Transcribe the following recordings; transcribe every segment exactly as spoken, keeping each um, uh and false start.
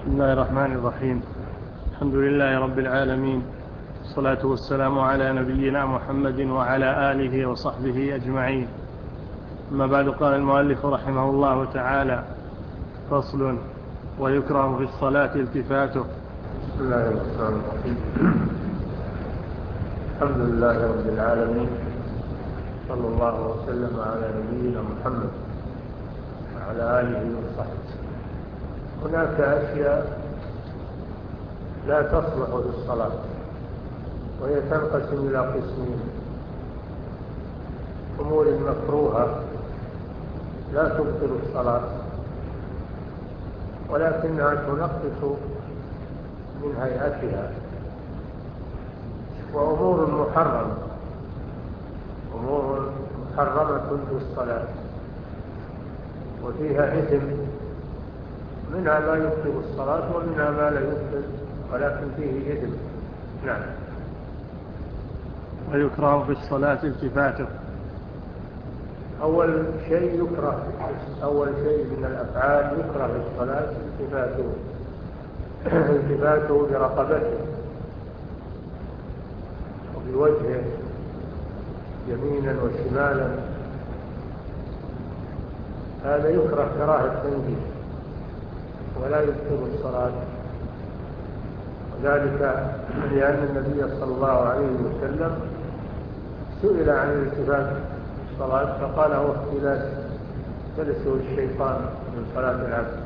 بسم الله الرحمن الرحيم. الحمد لله رب العالمين، الصلاة والسلام على نبينا محمد وعلى آله وصحبه أجمعين. أما بعد، قال المؤلف رحمه الله تعالى: فصل: ويكره في الصلاة التفاته. بسم الله الرحمن الرحيم. الحمد لله رب العالمين، صلى الله وسلم على نبينا محمد وعلى آله وصحبه. هناك أشياء لا تصلح للصلاة، وهي تنقسم إلى قسمين: أمور مكروهة لا تبطل الصلاة ولكنها تنقص من هيئتها، وأمور محرمة أمور محرمة في الصلاة وفيها إثم، منها ما يبطل الصلاة ومنها ما لا يبطل ولكن فيه إثم. نعم. ويكره في الصلاة التفاته. أول شيء يكره أول شيء من الأفعال يكره في الصلاة التفاته التفاته برقبته وبوجهه يمينا وشمالا، هذا يكره كراهة تنزيه ولا يبطل الصلاة، وذلك لأن النبي صلى الله عليه وسلم سئل عن الالتفات في الصلاة فقال: هو اختلاس تلسه الشيطان من صلاة العبد.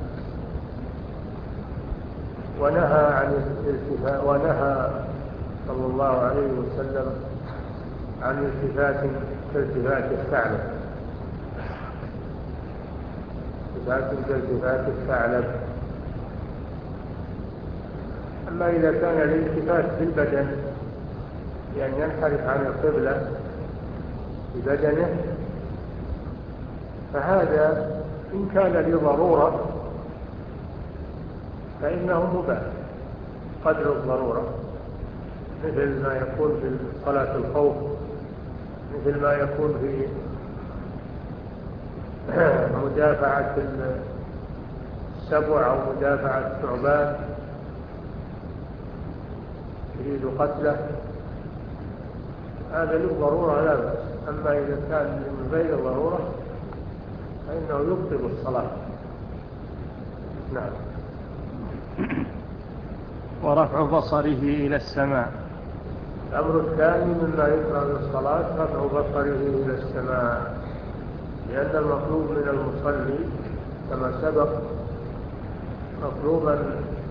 ونهى عن الالتفات ونهى صلى الله عليه وسلم عن التفات كالتفات الثعلب التفات كالتفات الثعلب أما إذا كان الالتفات بالبدن، يعني ينحرف عن القبلة ببدنه، فهذا إن كان لضرورة فإنه مباح قدر الضرورة، مثل ما يكون في صلاة الخوف، مثل ما يكون في مدافعة السبع أو مدافعة الثعبان يريد قتله، هذا للضرورة لا بأس. أما إذا كان من غير ضرورة فإنه يبطل الصلاة. نعم. ورفع بصره إلى السماء. الأمر الثاني مما يكره للصلاة رفع بصره إلى السماء، لأن المطلوب من المصلي كما سبق مطلوبا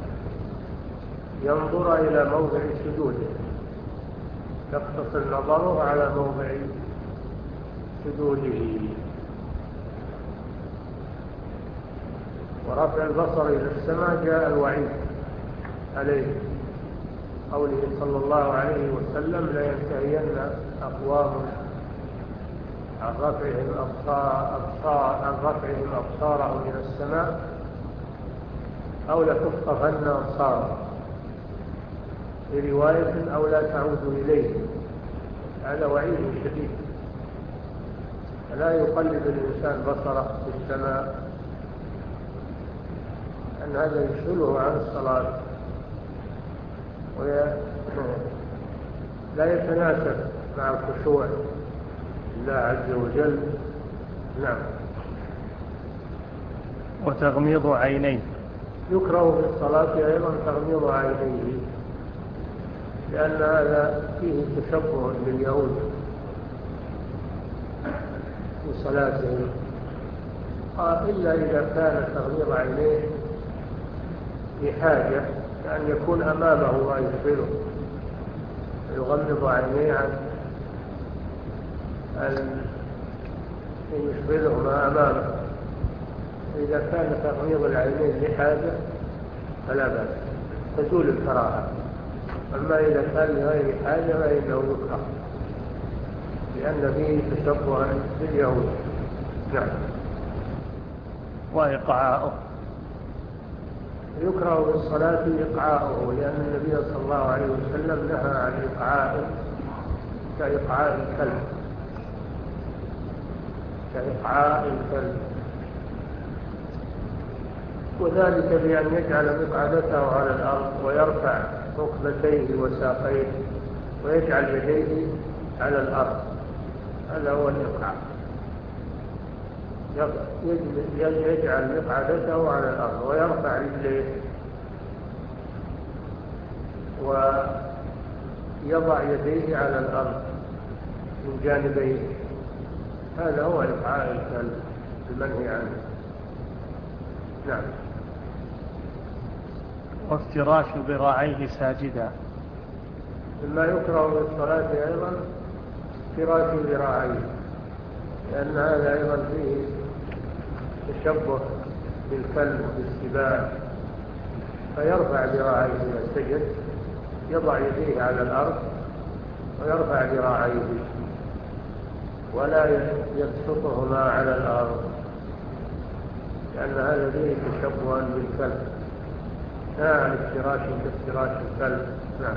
ينظر إلى موضع سجوده، يقتصر نظره على موضع سجوده. ورفع البصر إلى السماء جاء الوعيد عليه، قوله صلى الله عليه وسلم: لا ينتهين أقوام عن رفعهم أبصار أبصار عن رفعهم أبصارهم إلى السماء أو لتخطفن أبصارهم، في رواية أو لا تعود إليه. هذا وعيد شديد، فلا يقلب الإنسان بصره في السماء، أن هذا يشغله عن الصلاة ولا يتناسب مع الخشوع لله عز وجل. نعم. وتغميض عينيه. يكره في الصلاة أيضا تغميض عينيه، لأن هذا فيه تشبه باليهود في صلاتهم، إلا إذا كان تغميض عينيه بحاجة، كأن يكون أمامه ما يشغله، يغمض عينيه عن أن يشغله ما أمامه. إذا كان تغميض العينين لحاجة فلا بأس، تزول الكراهة. أما إذا كان لغير حاجة فإنه يكره، لأن فيه تشبها باليهود. نعم. وإقعاؤه. يكره بالصلاة إقعاؤه، لأن النبي صلى الله عليه وسلم نهى عن إقعاء كإقعاء الكلب كإقعاء الكلب وذلك بأن يجعل مقعدته على الأرض ويرفع ركبتيه وساقيه ويجعل يديه على الأرض. هذا هو الإقعاء، يجعل مقعدته على الأرض ويرفع رجليه ويضع يديه على الأرض من جانبيه. هذا هو إقعاء الكلب المنهي عنه. نعم. وافتراش ذراعيه ساجدا. مما يكره بالصلاة أيضا افتراش ذراعيه، لأن هذا أيضا فيه تشبه بالكلب وبالسباع، فيرفع ذراعيه إلى السجد، يضع يديه على الأرض ويرفع ذراعيه ولا يبسطهما على الأرض، لأن هذا فيه تشبه بالكلب، لا عن افتراش كافتراش الكلب. نعم.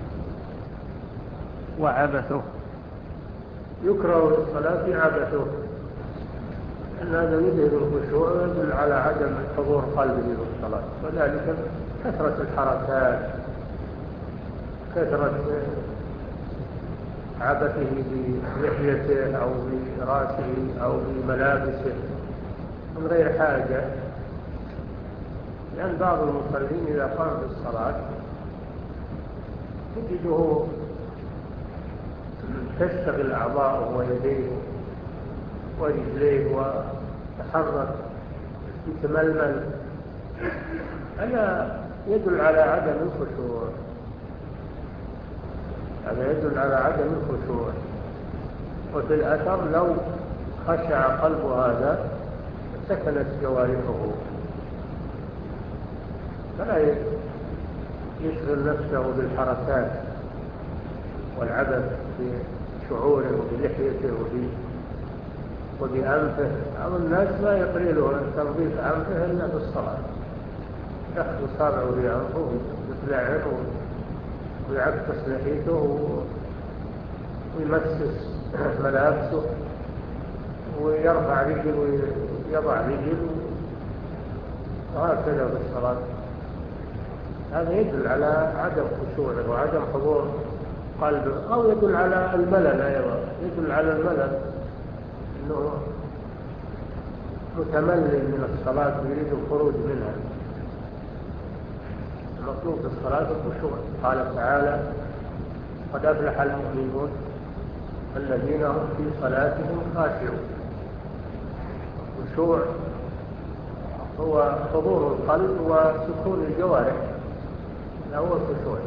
وعبثه. يكره للصلاة عبثه، أن هذا يذهب الخشوع ويدل على عدم حضور قلبه بالصلاة، وذلك كثرة الحركات، كثرة عبثه بلحيته أو براسه أو بملابسه من غير حاجة. لأن بعض المصلين إذا قام بالصلاة تجده تشتغل أعضاؤه ويديه ورجليه وتحرك يتململ، هذا يدل على عدم الخشوع، هذا يدل على عدم الخشوع. وفي الأثر لو خشع قلب هذا سكنت جوارحه، فلا يشغل نفسه بالحركات والعبث بشعوره وبلحيته وبأنفه. بعض الناس لا يقلله تنظيف أنفه إلا بالصلاة، يأخذ صابعه في أنفه ويطلعه ويعكس لحيته ويمسس ملابسه ويرفع رجل ويضع رجل، وهكذا بالصلاة. هذا يدل على عدم خشوعه وعدم حضور قلبه، أو يدل على الملل أيضا، يدل على الملل أنه متملل من الصلاة يريد الخروج منها. المطلوب في الصلاة الخشوع. قال تعالى: قد أفلح المؤمنون الذين هم في صلاتهم خاشعون. الخشوع هو حضور القلب وسكون الجوارح، لا هو الخشوع،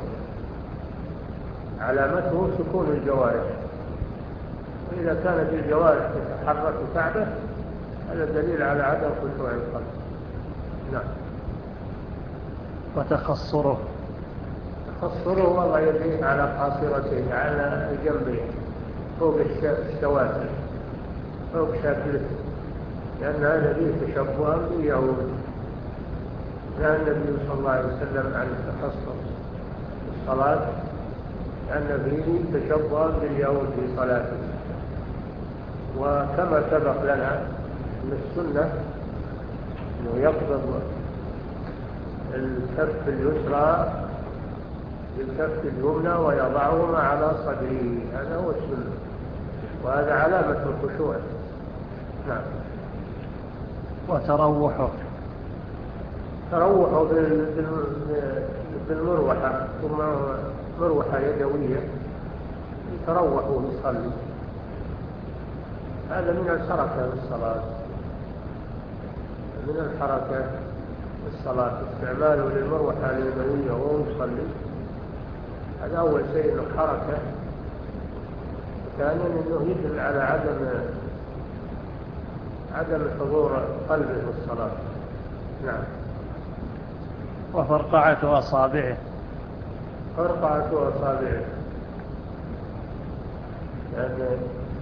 علامته سكون الجوارح. وإذا كانت الجوارح تتحرك تعبه هذا دليل على عدم خشوع القلب. نعم. وتخصره. تخصره وضع يديه على قاصرته على جنبه فوق الشواتر فوق شاكلته، لأن هذا فيه تشبه باليهود. نهى النبي صلى الله عليه وسلم عن التخصر في الصلاة، لأن فيه تشبه باليهود في صلاته. وكما سبق لنا من السنة أنه يقبض الكف اليسرى بالكف اليمنى ويضعهما على صدره، هذا هو السنة، وهذا علامة الخشوع. نعم. وتروحه. تروحه بالمروحة، ثم مروحة يدوية يتروح ويصلي، هذا من الحركة في الصلاة، من الحركة في الصلاة استعماله للمروحة اليدوية وهو يصلي، هذا أول شيء الحركة. ثانيا أنه يدل على عدم عدم حضور قلبه في الصلاة. نعم. وفرقعة أصابعه. فرقعة أصابعه يعني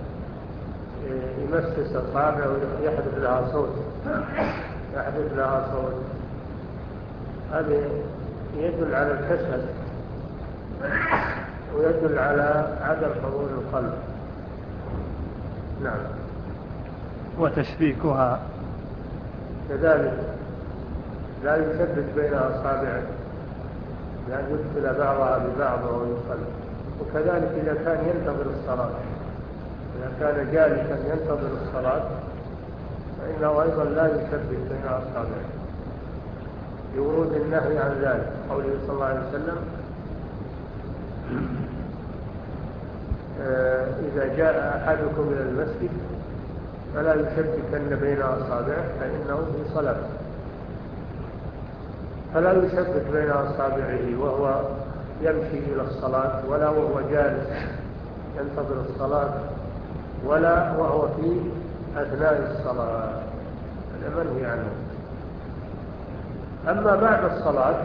يمسس أصابعه ويحدث لها صوت، يحدث لها صوت، هذا يدل على الكسل ويدل على عدم حضور القلب. نعم. وتشبيكها. كذلك لا يشبك بين أصابعه لأن يدخل بعضها ببعض ويصلي. وكذلك إذا كان ينتظر الصلاة، إذا كان جالسا ينتظر الصلاة فإنه أيضا لا يشبك بين أصابعه لورود النهي عن ذلك، قوله صلى الله عليه وسلم إذا جاء أحدكم إلى المسجد فلا يشبكن بين أصابعه فإنه في صلاة. فلا يشبك بين أصابعه وهو يمشي إلى الصلاة، ولا وهو جالس ينتظر الصلاة، ولا وهو في أثناء الصلاة، هذا منهي عنه. أما بعد الصلاة،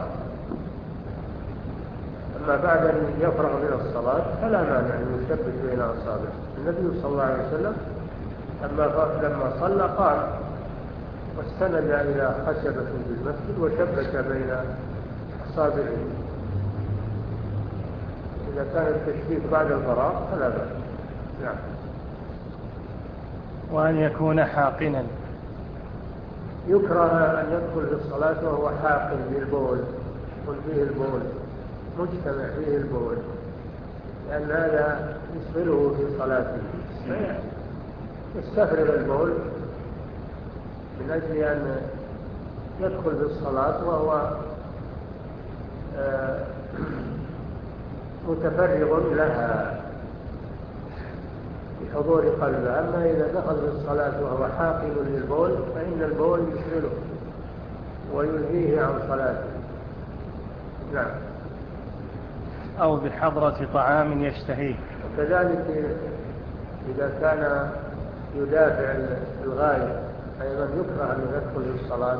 أما بعد أن يفرغ من الصلاة فلا مانع أن يشبك بين أصابعه. النبي صلى الله عليه وسلم لما صلى قام واستند إلى خشبة بالمسجد وشبك بين أصابعه. إذا كان التشبيك بعد الفراغ فلا بأس. نعم. وأن يكون حاقنا، يكره أن يدخل في الصلاة وهو حاقن بالبول، يدخل فيه البول، مجتمع فيه البول، لأن هذا يشغله في صلاته، يستفرغ البول من أجل أن يدخل في الصلاة وهو متفرغ لها بحضور قلبه. أما إذا دخل في الصلاة وهو حاقن للبول فإن البول يشغله ويلهيه عن صلاته. نعم. أو بحضرة طعام يشتهيه. وكذلك إذا كان يدافع الغاية أيضا يكره أن يدخل في الصلاة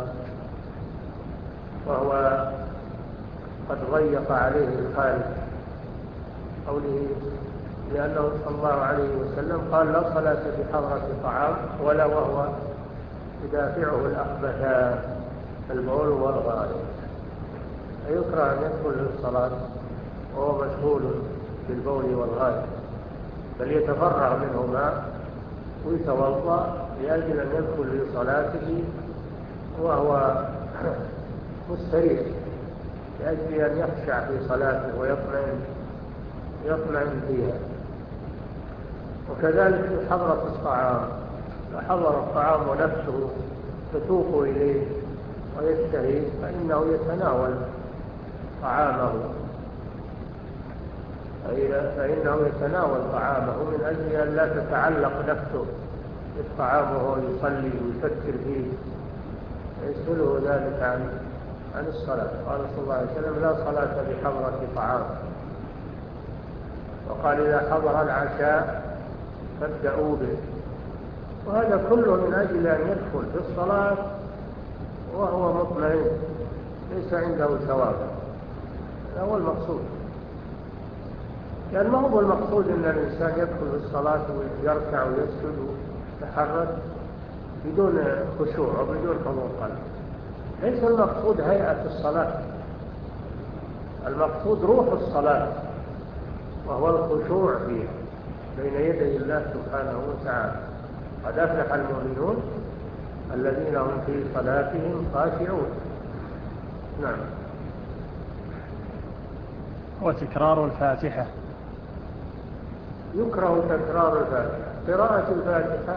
وهو قد ضيق عليه الخارج، قوله لأنه صلى الله عليه وسلم قال لا صلاة بحضرة طعام ولا وهو يدافعه الأخبثان البول والغائط. فيكره أن يدخل في الصلاة وهو مشغول بالبول والغائط، بل يتفرغ منهما ويتوضأ لأجل أن يدخل في صلاته وهو مستريح، لأجل أن يخشع في صلاته ويطمئن يطمئن فيها. وكذلك في حضرة الطعام، لو حضر الطعام ونفسه تتوق إليه ويشتهي فإنه يتناول طعامه فإنه يتناول طعامه من أجل أن لا تتعلق نفسه بالطعام وهو يصلي ويفكر فيه، يشغله ذلك عن عن الصلاة. قال صلى الله عليه وسلم لا صلاة بحضرة طعام. وقال إذا حضر العشاء فابدأوا به. وهذا كله من أجل أن يدخل في الصلاة وهو مطمئن ليس عنده ثواب. هذا هو المقصود، لأن ما هو المقصود أن الإنسان يدخل في الصلاة ويركع ويسجد ويتحرك بدون خشوع وبدون حضور قلب. ليس المقصود هيئة الصلاة، المقصود روح الصلاة وهو الخشوع فيها بين يدي الله سبحانه وتعالى. قد أفلح المؤمنون الذين هم في صلاتهم خاشعون. نعم. وتكرار الفاتحة، يكره تكرار الفاتحة. قراءة الفاتحة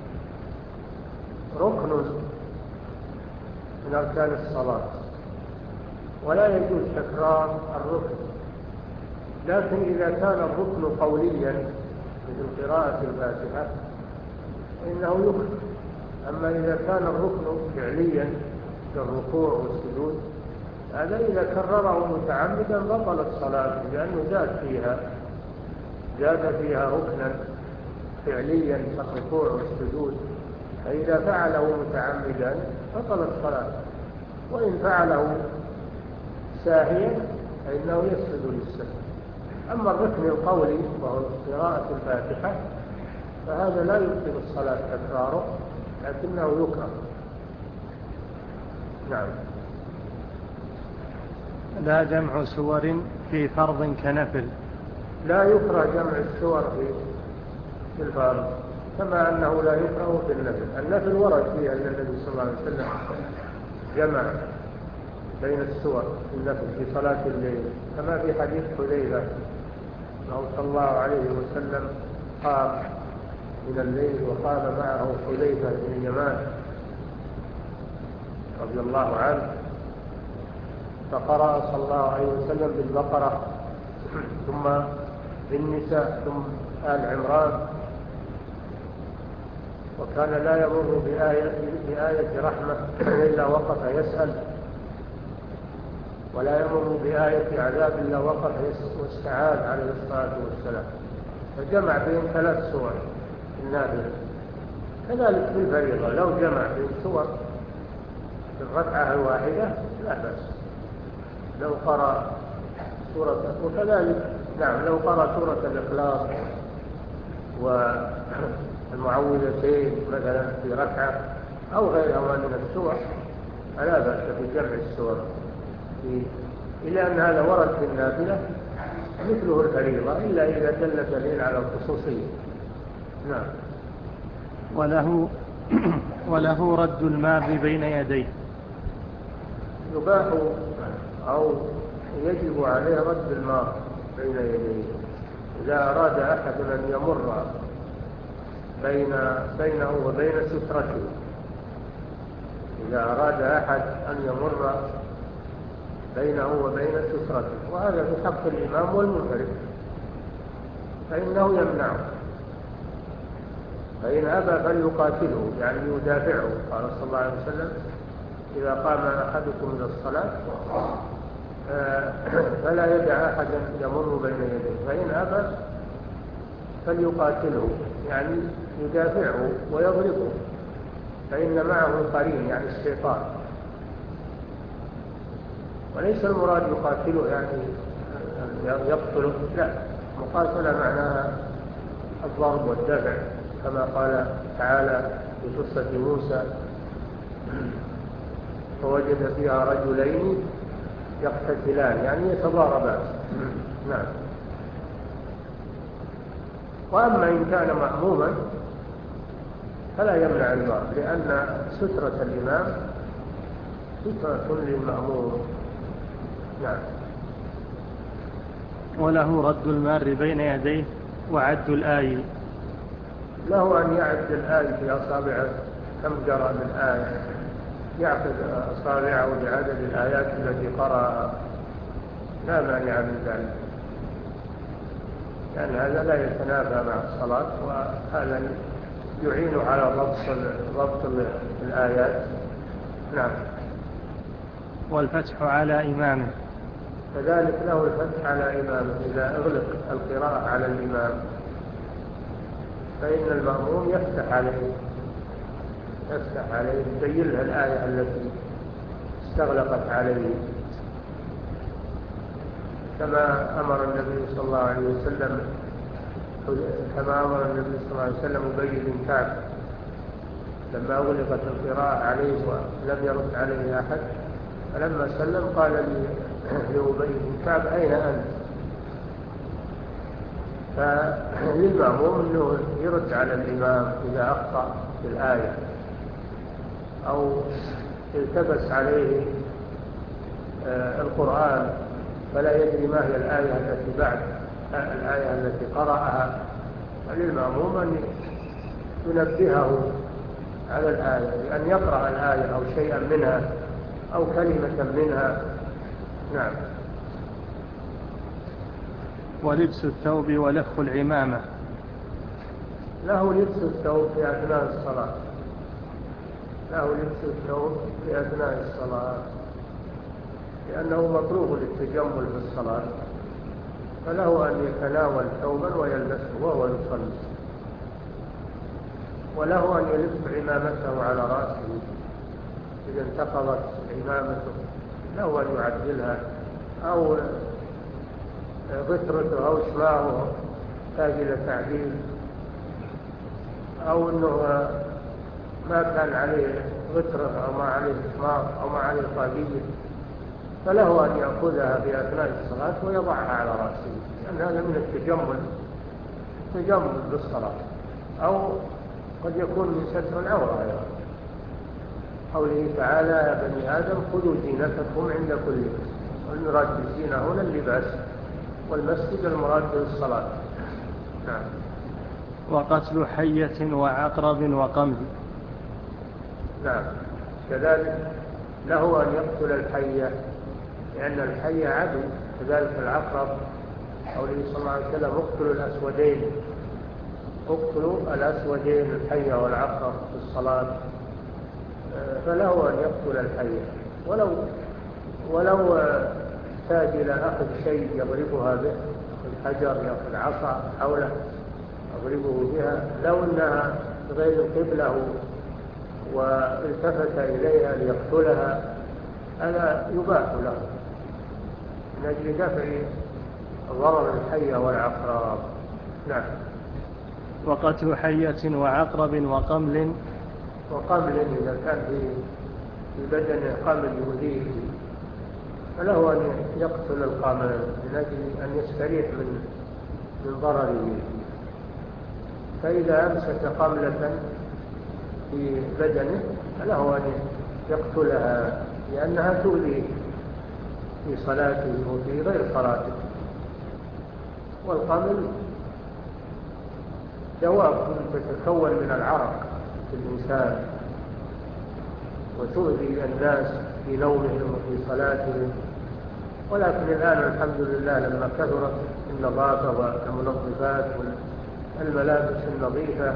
ركن من أركان الصلاة ولا يجوز تكرار الركن، لكن إذا كان الركن قوليا مثل قراءة الفاتحة فإنه يكره. أما إذا كان الركن فعليا كالركوع والسجود هذا إذا كرره متعمدا بطلت صلاته، لأنه زاد فيها زاد فيها ركنا فعليا كالركوع والسجود، فإذا فعله متعمدا بطلت صلاته. وإن فعله ساهيا فإنه يسجد للسهو. أما الركن القولي وهو قراءة الفاتحة فهذا لا يبطل الصلاة تكراره، لكنه يكره. نعم. لا جمع سور في فرض كنفل، لا يكره جمع السور في الفرض كما أنه لا يكره في النفل. النفل ورد فيها أن النبي صلى الله عليه وسلم جمع بين السور النفل في صلاة الليل، كما في حديث حذيفة أنه صلى الله عليه وسلم قام من الليل وقام معه حذيفة بن اليمان رضي الله عنه، فقرأ صلى الله عليه وسلم بالبقرة ثم بالنساء ثم آل عمران، وكان لا يمر بآية, بآية رحمة إلا وقف يسأل، ولا يمر بآية عذاب إلا وقف واستعاذ عليه الصلاة والسلام، فجمع بين ثلاث سور النافلة. كذلك في الفريضة لو جمع بين سور في الركعة الواحدة لا بأس، لو قرأ سورة، وكذلك نعم لو قرأ سورة الإخلاص والمعوذتين مثلا في ركعة أو غيرها من السور فلا بأس بجمع السور، إلا أن هذا ورد في النافلة مثله الفريضة إلا إذا دل دليل على الخصوصية. نعم. وله وله رد المار بين يديه. يباح أو يجب عليه رد المار بين يديه إذا أراد أحد أن يمر بين بينه وبين سترته، إذا أراد أحد أن يمر بينه وبين سترته، وهذا في حق الإمام والمنفرد، فإنه يمنعه، فإن أبى فليقاتله يعني يدافعه. قال صلى الله عليه وسلم إذا قام أحدكم إلى الصلاة فلا يدع أحدا يمر بين يديه، فإن أبى فليقاتله يعني يدافعه ويضربه، فإن معه قرين يعني الشيطان، وليس المراد يقاتله يعني يقتله، لا، مقاتلة معناها الضرب والدفع، كما قال تعالى في قصة موسى فوجد فيها رجلين يقتتلان يعني يتضاربان. نعم. وأما إن كان مأموما فلا يمنع المار، لأن سترة الإمام سترة للمأموم. نعم. وله رد المار بين يديه وعد الآية. له أن يعد الآية في أصابعه كم قرأ من آية، يعقد أصابعه بعدد الآيات التي قرأها، لا مانع من ذلك، لأن هذا لا يتنافى مع الصلاة، وهذا يعين على ضبط ضبط الآيات. نعم. والفتح على إمامه. كذلك له الفتح على إمامه إذا أغلق القراءة على الإمام، فإن المأموم يفتح عليه يفتح عليه يبين له الآية التي استغلقت عليه، كما أمر النبي صلى الله عليه وسلم كما أمر النبي صلى الله عليه وسلم أبي بن كعب لما أغلقت القراءة عليه ولم يرد عليه أحد، فلما سلم قال لأبي بن كعب أين أنت؟ فللمأموم أنه يرد على الإمام إذا أخطأ في الآية أو التبس عليه القرآن فلا يدري ما هي الآية التي بعد الآية التي قرأها، فللمأموم أن ينبهه على الآية بأن يقرأ الآية أو شيئا منها أو كلمة منها. نعم. ولبس الثوب ولف العمامة. له لبس الثوب في أثناء الصلاة له لبس الثوب في أثناء الصلاة لأنه مطلوب للتجمل في الصلاة، فله أن يتناول ثوبا ويلبسه وهو يصلي، وله أن يلف عمامته على رأسه إذا انتقضت عمامته، له أن يعدلها، أو غترته أو شماعه تحتاج إلى تعديل، أو أنه ما كان عليه غترة أو ما عليه شماع أو ما عليه طاقية، فله أن يأخذها في أثناء الصلاة ويضعها على رأسه، لأن هذا من التجمل تجمل بالصلاة، أو قد يكون من ستر العورة أيضا. قوله تعالى يا بني آدم خذوا زينتكم عند كل مسجد، والمراد بالزينة هنا اللباس، والمسجد المراد بالصلاة. نعم. وقتل حية وعقرب وقمل. نعم كذلك له أن يقتل الحية، لأن الحية عدو، كذلك العقرب قوله صلى الله عليه وسلم اقتلوا الأسودين، اقتلوا الأسودين الحية والعقرب في الصلاة. فله أن يقتل الحية، ولو ولو احتاج إلى أخذ شيء يضربها به، يأخذ حجر يأخذ عصا حوله يضربه بها، لو أنها غير القبلة والتفت إليها ليقتلها هذا يباح له من أجل دفع ضرر الحية والعقرب. نعم. وقتل حية وعقرب وقمل. وقمل إذا كان في في بدن قمل يؤذيه فله أن يقتل القمل من أجل أن يستريح من من ضرره. فإذا أمسك قملة في بدنه فله أن يقتلها لأنها تؤذيه في صلاته وفي غير صلاته. والقمل دواب تتكون من العرق في الإنسان وتؤذي الناس في نومهم وفي صلاتهم. ولكن الآن الحمد لله لما كثرت النظافة والمنظفات والملابس النظيفة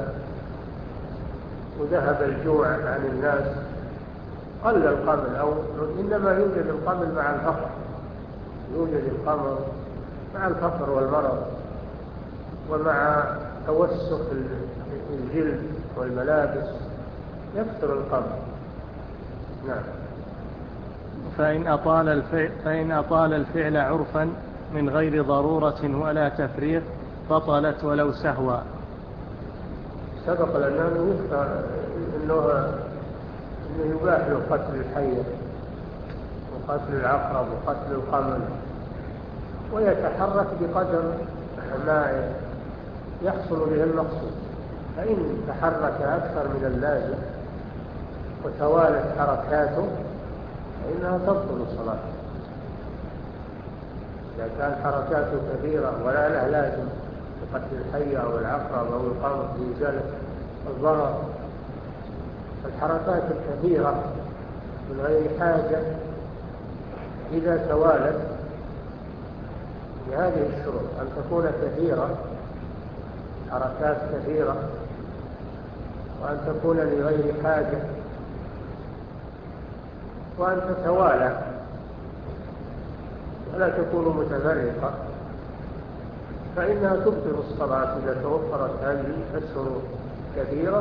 وذهب الجوع عن الناس قل القمل، أو إنما يوجد القمل مع الفقر، يوجد القمل مع الفقر والمرض ومع توسخ الجلد والملابس يكثر القمل. نعم. فإن أطال الفعل, فإن أطال الفعل عرفا من غير ضرورة ولا تفريق بطلت ولو سهوا. سبق لنا أنه إنه يباح له قتل الحية وقتل العقرب وقتل القمل، ويتحرك بقدر ما يحصل به المقصود. فإن تحرك أكثر من اللازم وتوالت حركاته فإنها تبطل الصلاة. إذا كان حركاته كثيرة ولا له لازم لقتل الحية أو العقرب أو القمل لإزالة الضرر، الحركات الكثيرة من غير حاجة إذا توالت بهذه الشروط أن تكون كثيرة، حركات كثيرة، وأن تكون لغير حاجة، وأن تتوالى ولا تكون متفرقة، فإنها تبطل الصلاة إذا توفرت هذه الشروط كثيرة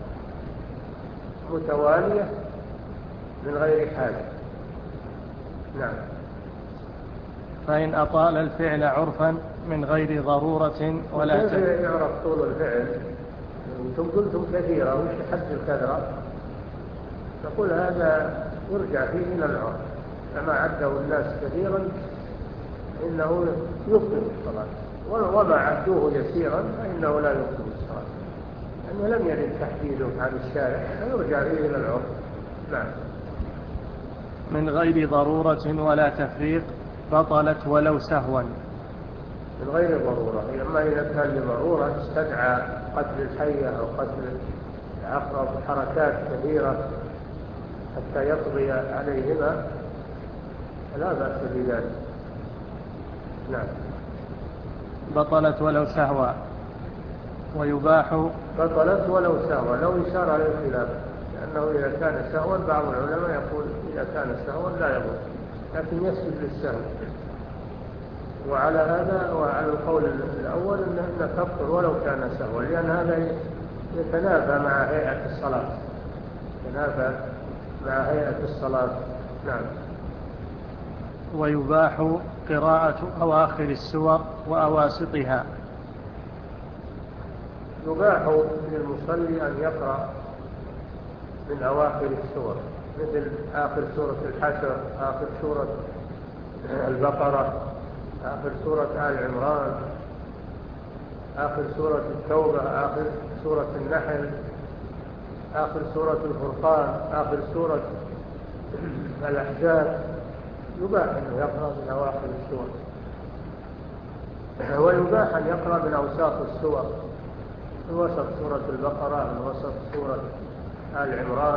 متوالية من غير حاجة. نعم. فإن أطال الفعل عرفا من غير ضرورة ولا كيف يعرف طول الفعل؟ أنتم قلتم كثيرة، وش حد الكثرة؟ نقول هذا يرجع فيه إلى العرف، كما عده الناس كثيرا إنه يبطل الصلاة، وما عدوه يسيرا فإنه لا يبطل الصلاة، لأنه لم يرد تحديده عن الشارع فيرجع فيه إلى العرف. نعم. من غير ضرورة ولا تفريق بطلت ولو سهوا. من غير ضرورة، أما إذا كان لضرورة استدعى قتل الحية أو قتل العقرب حركات كثيرة حتى يقضي عليهما فلا بأس بذلك. نعم. بطلت ولو سهوا. ويباح بطلت ولو سهوا، لو إشارة للخلاف، لأنه إذا كان سهوا بعض العلماء يقول إذا كان سهوا لا يضر، لكن يسجد للسهو. وعلى هذا وعلى القول الأول أن تبطل ولو كان سهوا، لأن هذا يتنافى مع هيئة الصلاة، يتنافى مع هيئة الصلاة. نعم. ويباح قراءة أواخر السور وأواسطها. يباح للمصلي أن يقرأ من أواخر السور، مثل آخر سورة الحشر، آخر سورة البقرة، آخر سورة آل عمران، آخر سورة التوبة، آخر سورة النحل، آخر سورة الفرقان، آخر سورة الأحزاب، يباح أن يقرأ من أواخر السور، ويباح أن يقرأ من أوساط السور، من وسط سورة البقرة، من وسط سورة آل عمران،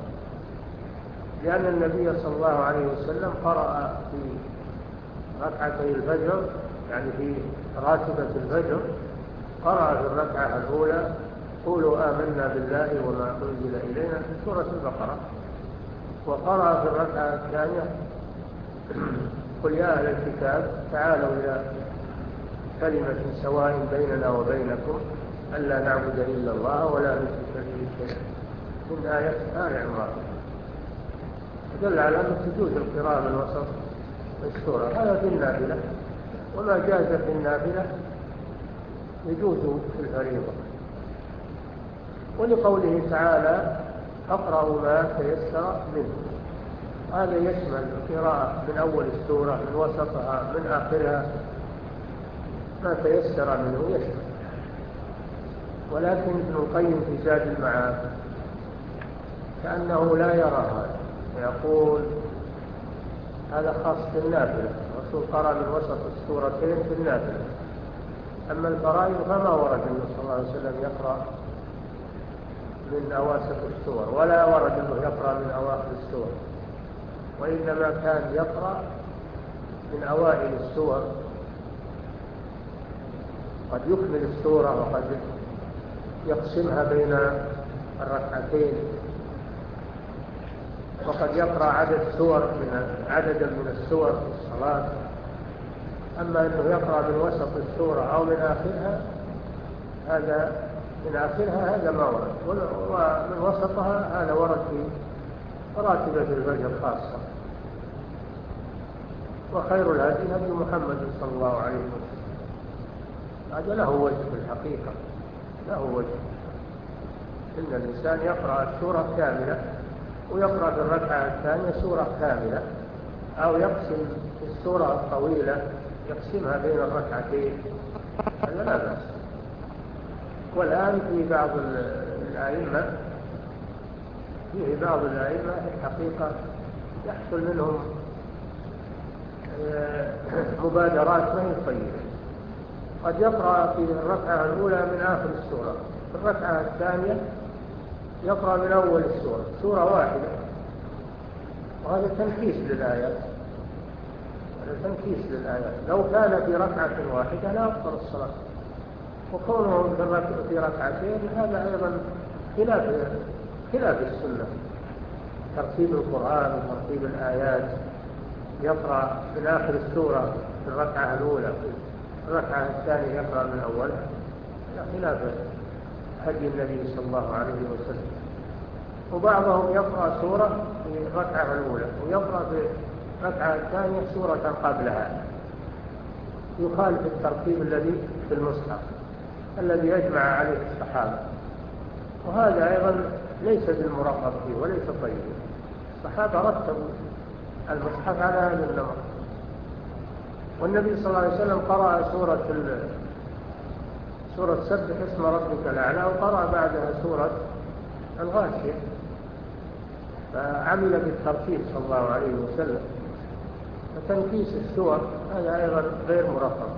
لأن النبي صلى الله عليه وسلم قرأ في ركعتي الفجر، يعني في راتبة الفجر، قرأ في الركعة الأولى قولوا آمنا بالله وما أنزل إلينا في سورة البقرة، وقرأ في الركعة الثانية قل يا أهل الكتاب تعالوا إلى كلمة سواء بيننا وبينكم ألا نعبد إلا الله ولا نشرك به شيئا، من آية آل عمران، دل على أن تجوز القراءة من وسط السورة. هذا في النافلة، وما جاز في النافلة يجوز في الفريضة. ولقوله تعالى فاقرأوا ما تيسر منه، هذا يشمل القراءة من أول السورة، من وسطها، من آخرها، ما تيسر منه يشمل. ولكن ابن القيم في زاد المعاد كأنه لا يرى هذا، يقول هذا خاص في النافلة، الرسول قرأ من وسط السورتين في النافلة، أما الفرائض فما ورد النبي صلى الله عليه وسلم يقرأ من أواسط السور، ولا ورد أنه يقرأ من أواخر السور، وإنما كان يقرأ من أوائل السور، قد يكمل السورة وقد يقسمها بين الركعتين، وقد يقرأ عدد سور من عددا من السور في الصلاة. أما أنه يقرأ من وسط السورة أو من آخرها، هذا من آخرها هذا ما ورد، ومن وسطها هذا ورد في راتبة الفجر خاصة. وخير الهدي هدي محمد صلى الله عليه وسلم، هذا له وجه في الحقيقة، له وجه إن الإنسان يقرأ السورة كاملة ويقرأ في الركعة الثانية سورة كاملة، أو يقسم السورة الطويلة يقسمها بين الركعتين، هذا لا بأس. والآن في بعض الأئمة فيه بعض الأئمة في الحقيقة يحصل منهم مبادرات ما هي طيبة، قد يقرأ في الركعة الأولى من آخر السورة، في الركعة الثانية يقرأ من أول السورة سورة واحدة، وهذا تنكيس للآيات، هذا تنكيس للآيات. لو كان في ركعة واحدة لا أبطل الصلاة، وكونه في ركعتين هذا أيضا خلاف خلاف السنة، ترتيب القرآن وترتيب الآيات، يقرأ من آخر السورة في الركعة الأولى، في الركعة الثانية يقرأ من أولها، خلاف هدي النبي صلى الله عليه وسلم. وبعضهم يقرأ سورة في الركعة الأولى ويقرأ في الركعة الثانية سورة قبلها، يخالف الترتيب الذي في المصحف الذي يجمع عليه الصحابة، وهذا أيضا ليس بالمرغب فيه وليس طيب. الصحابة رتبوا المصحف على هذا النمط، والنبي صلى الله عليه وسلم قرأ سورة سورة سبح اسم ربك الأعلى، وقرأ بعدها سورة الغاشية، فعمل بالترتيب صلى الله عليه وسلم. فتنكيس السور هذا أيضا غير مرغب،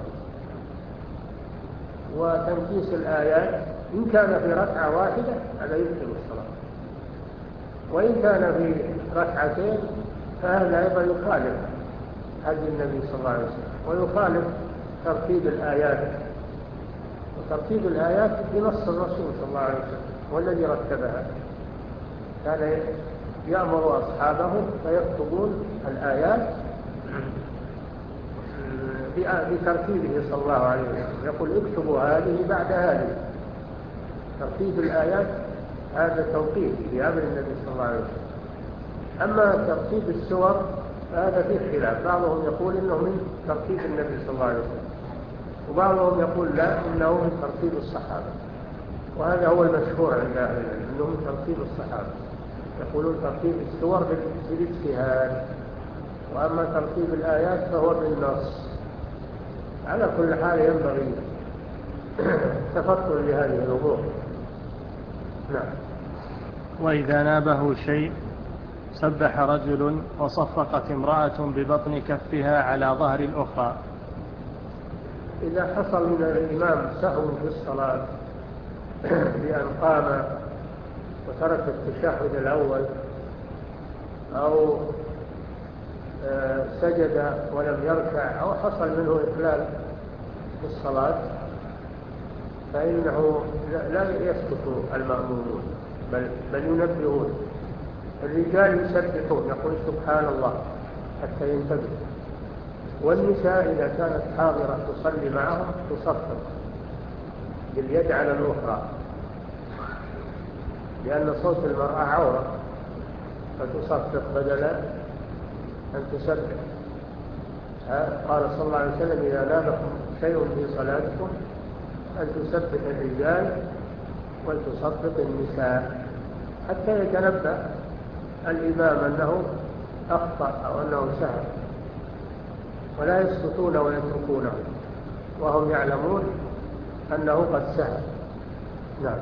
وتنكيس الآيات إن كان في ركعة واحدة هذا يبطل الصلاة، وإن كان في ركعتين فهذا أيضا يخالف هدي النبي صلى الله عليه وسلم، ويخالف ترتيب الآيات، وترتيب الآيات بنص الرسول صلى الله عليه وسلم والذي رتبها، كان يأمر أصحابه فيكتبون الآيات بترتيبه صلى الله عليه وسلم، يقول اكتبوا هذه بعد هذه، ترتيب الآيات هذا توقيفي بأمر النبي صلى الله عليه وسلم. أما ترتيب السور فهذا فيه خلاف، بعضهم يقول إنه من ترتيب النبي صلى الله عليه وسلم، وبعضهم يقول لا إنه من ترتيب الصحابة، وهذا هو المشهور عند أهل العلم إنه من ترتيب الصحابة، يقولون ترتيب السور بالاجتهاد، وأما ترتيب الآيات فهو بالنص. على كل حال ينبغي تفكر لهذه الأمور. نعم. وإذا نابه شيء سبح رجل وصفقت امرأة ببطن كفها على ظهر الأخرى. إذا حصل من الإمام سهو في الصلاة بأن قام وترك التشهد الأول أو سجد ولم يركع أو حصل منه إخلال في الصلاة فإنه لا يسكت المأمومون بل, بل ينبهون. الرجال يسبحون يقول سبحان الله حتى ينتبه، والنساء إذا كانت حاضرة تصلي معهم تصفق باليد على الأخرى لأن صوت المرأة عورة فتصفق بدل أن تسبح. قال صلى الله عليه وسلم إذا نابكم شيء في صلاتكم أن تسبح الرجال وتصفق النساء حتى يتنبه الإمام أنه أخطأ أو أنه سهى، ولا يسكتون ويتركونه وهم يعلمون أنه قد سهى. نعم.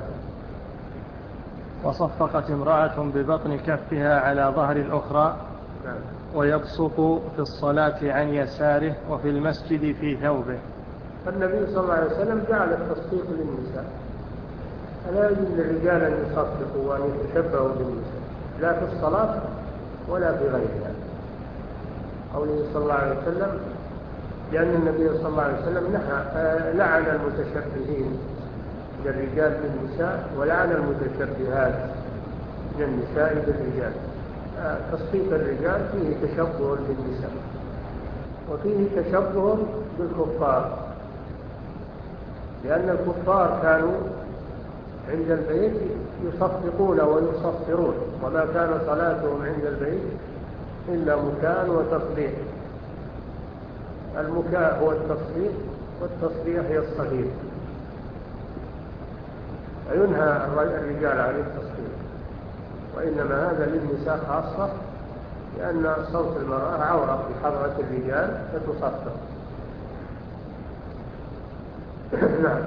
وصفقت امرأة ببطن كفها على ظهر الأخرى. نعم. ويبصق في الصلاة عن يساره وفي المسجد في ثوبه. النبي صلى الله عليه وسلم جعل التصفيق للنساء، فلا يجوز للرجال أن يصفقوا وأن يتشبهوا بالنساء لا في الصلاة ولا في غيرها. قوله صلى الله عليه وسلم لأن النبي صلى الله عليه وسلم نهى لعن المتشبهين من الرجال بالنساء ولعن المتشبهات من النساء بالرجال. تصفيق الرجال فيه تشبه بالنساء وفيه تشبه بالكفار، لأن الكفار كانوا عند البيت يصفقون ويصفرون وما كان صلاتهم عند البيت إلا مكاء وتصبيح. المكاء هو التصفيق والتصبيح هي الصفير، فينهى الرجال عن التصفيق، وإنما هذا للنساء خاصة لأن صوت المرأة عورة في حضرة الرجال فتصفق. نعم.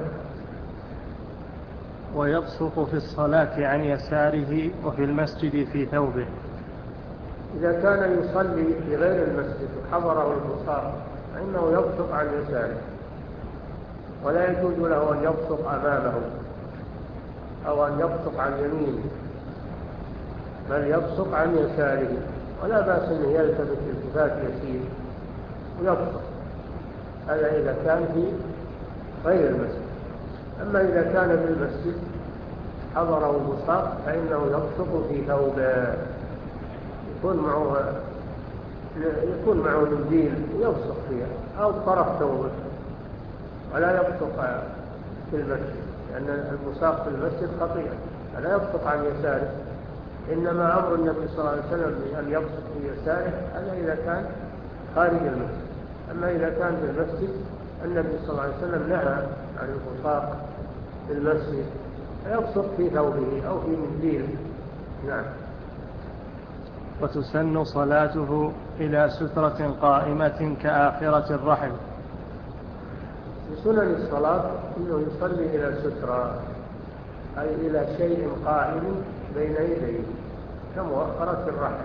ويبصق في الصلاة عن يساره وفي المسجد في ثوبه. إذا كان يصلي في غير المسجد وحضره البصاق فإنه يبصق عن يساره، ولا يجوز له أن يبصق أمامه أو أن يبصق عن يمينه، بل يبصق عن يساره، ولا بأس أن يلتفت التفات يسير ويبصق. هذا إذا كان في غير المسجد. أما إذا كان في المسجد حضره البصاق فإنه يبصق في ثوبه، يكون معه يكون معه منديل يبصق فيها أو طرف ثوبه، ولا يبصق في المسجد لأن البصاق في المسجد خطيئة، فلا يبصق عن يساره. إنما أمر النبي صلى الله عليه وسلم بأن يبصق في يساره هذا إذا كان خارج المسجد. أما إذا كان في المسجد النبي صلى الله عليه وسلم نهى عن البصاق في المسجد، فيبصق في ثوبه أو في منديل. نعم. وتسن صلاته إلى سترة قائمة كآخرة الرحل. في سنن الصلاة إنه يصلي إلى سترة، أي إلى شيء قائم بين يديه كمؤخرة الرحل،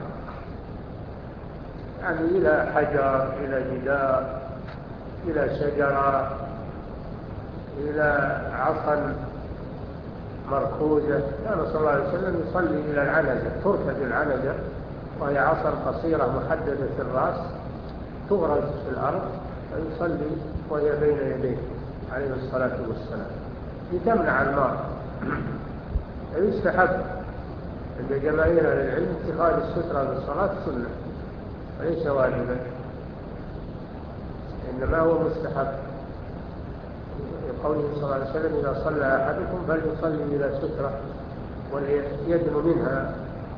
يعني إلى حجر، إلى جدار، إلى شجرة، إلى عصا مركوزة. كان صلى الله عليه وسلم يصلي إلى العنزة، تركز العنزة وهي عصا قصيرة محددة الرأس تغرز في الأرض، فيصلي وهي بين يديه عليه الصلاة والسلام لتمنع الماء. يستحب عند جماهير أهل العلم اتخاذ السترة بالصلاة سنة وليس واجبا، إنما هو مستحب. قوله صلى الله عليه وسلم إذا صلى أحدكم فليصلي إلى سترة وليدن منها،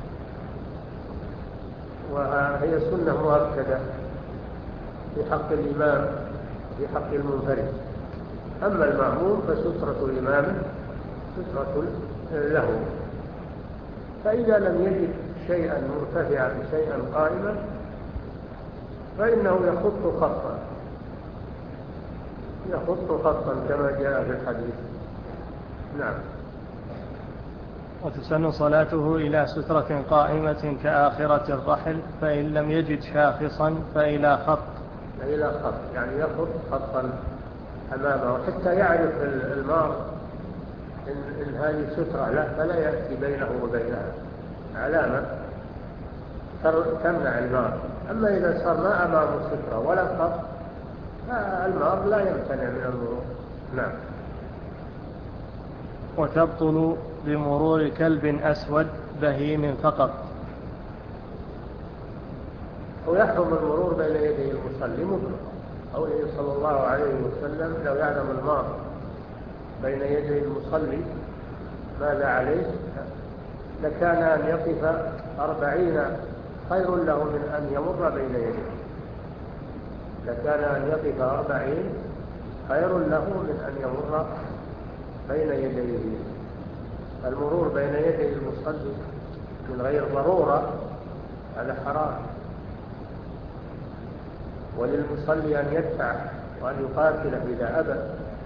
وهي سنة مؤكدة في حق الإمام في حق المنفرد. أما المأموم فسترة الإمام سترة له. فإذا لم يجد شيئا مرتفعا شيئا قائما فإنه يخط خطا يخط خطا كما جاء في الحديث. نعم. وتسن صلاته إلى سترة قائمة كآخرة الرحل، فإن لم يجد شاخصا فإلى خط. إلى خط يعني يخط خطا أمامه حتى يعرف المار إن, إن هذه سترة له، فلا يأتي بينه وبينها علامة تمنع المار. أما إذا صار ما أمامه سترة ولا خط فالمار لا يمتنع من المرور. نعم. وتبطل بمرور كلب أسود بهيم فقط. ويحرم المرور بين يدي المصلي مطلقا. قوله صلى الله عليه وسلم: لو يعلم المار بين يدي المصلي ماذا عليه لكان أن يقف أربعين خير له من أن يمر بين يديه. لكان أن يقف أربعين خير له من أن يمر بين يديه. المرور بين يدي المصلي من غير ضرورة هذا حرام، وللمصلي أن يدفع وأن يقاتل إذا أبى.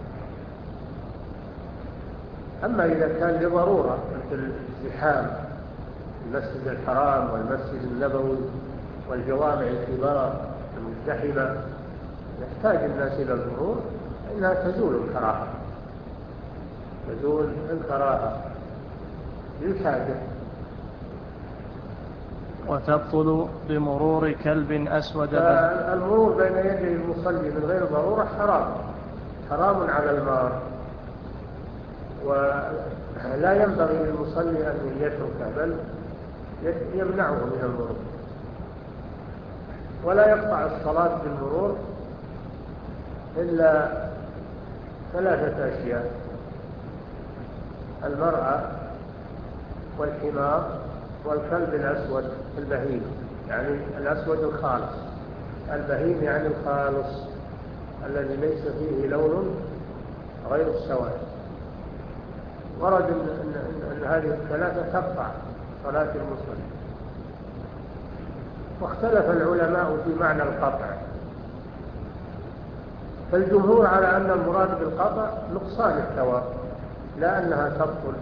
أما إذا كان لضرورة مثل الزحام المسجد الحرام والمسجد النبوي والجوامع الكبار المزدحمة يحتاج الناس إلى المرور، فإنها تزول الكراهة، تزول الكراهة للحاجة. وتبطل بمرور كلب أسود. المرور بين يدي المصلي من غير ضرورة حرام، حرام على المار، ولا ينبغي للمصلي أن يتركه بل يمنعه من المرور. ولا يقطع الصلاة بالمرور إلا ثلاثة أشياء: المرأة والحمار والكلب الأسود البهيم، يعني الأسود الخالص، البهيم يعني الخالص الذي ليس فيه لون غير السواد. ورد أن, إن, إن, إن هذه الثلاثة تقطع صلاة المصلي. واختلف العلماء في معنى القطع، فالجمهور على أن المراد بالقطع نقصان الثواب، لا أنها تبطل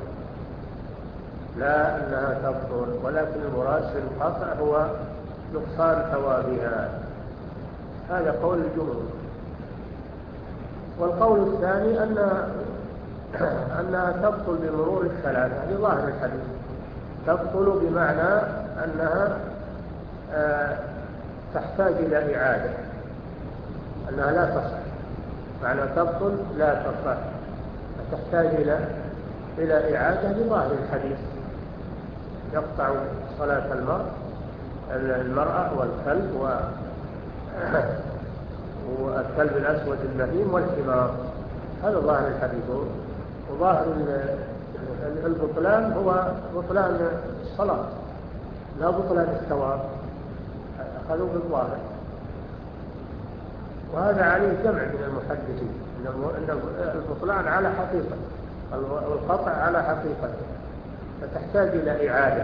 لا أنها تبطل ولكن المراد في القطع هو نقصان ثوابها. هذا قول الجمهور. والقول الثاني أن أنها تبطل بمرور الثلاثة لظاهر الحديث. تبطل بمعنى أنها آه تحتاج إلى إعادة، أنها لا تصح. معنى تبطل لا تصح، تحتاج إلى إلى إعادة لظاهر الحديث. يقطع صلاة المرء المرأة والكلب والكلب الأسود البهيم والحمار، هذا ظاهر الحديث. وظاهر البطلان هو بطلان الصلاة لا بطلان الثواب، أخذوا بالظاهر. وهذا عليه جمع من المحدثين أن البطلان على حقيقة والقطع على حقيقة، فتحتاج إلى إعادة.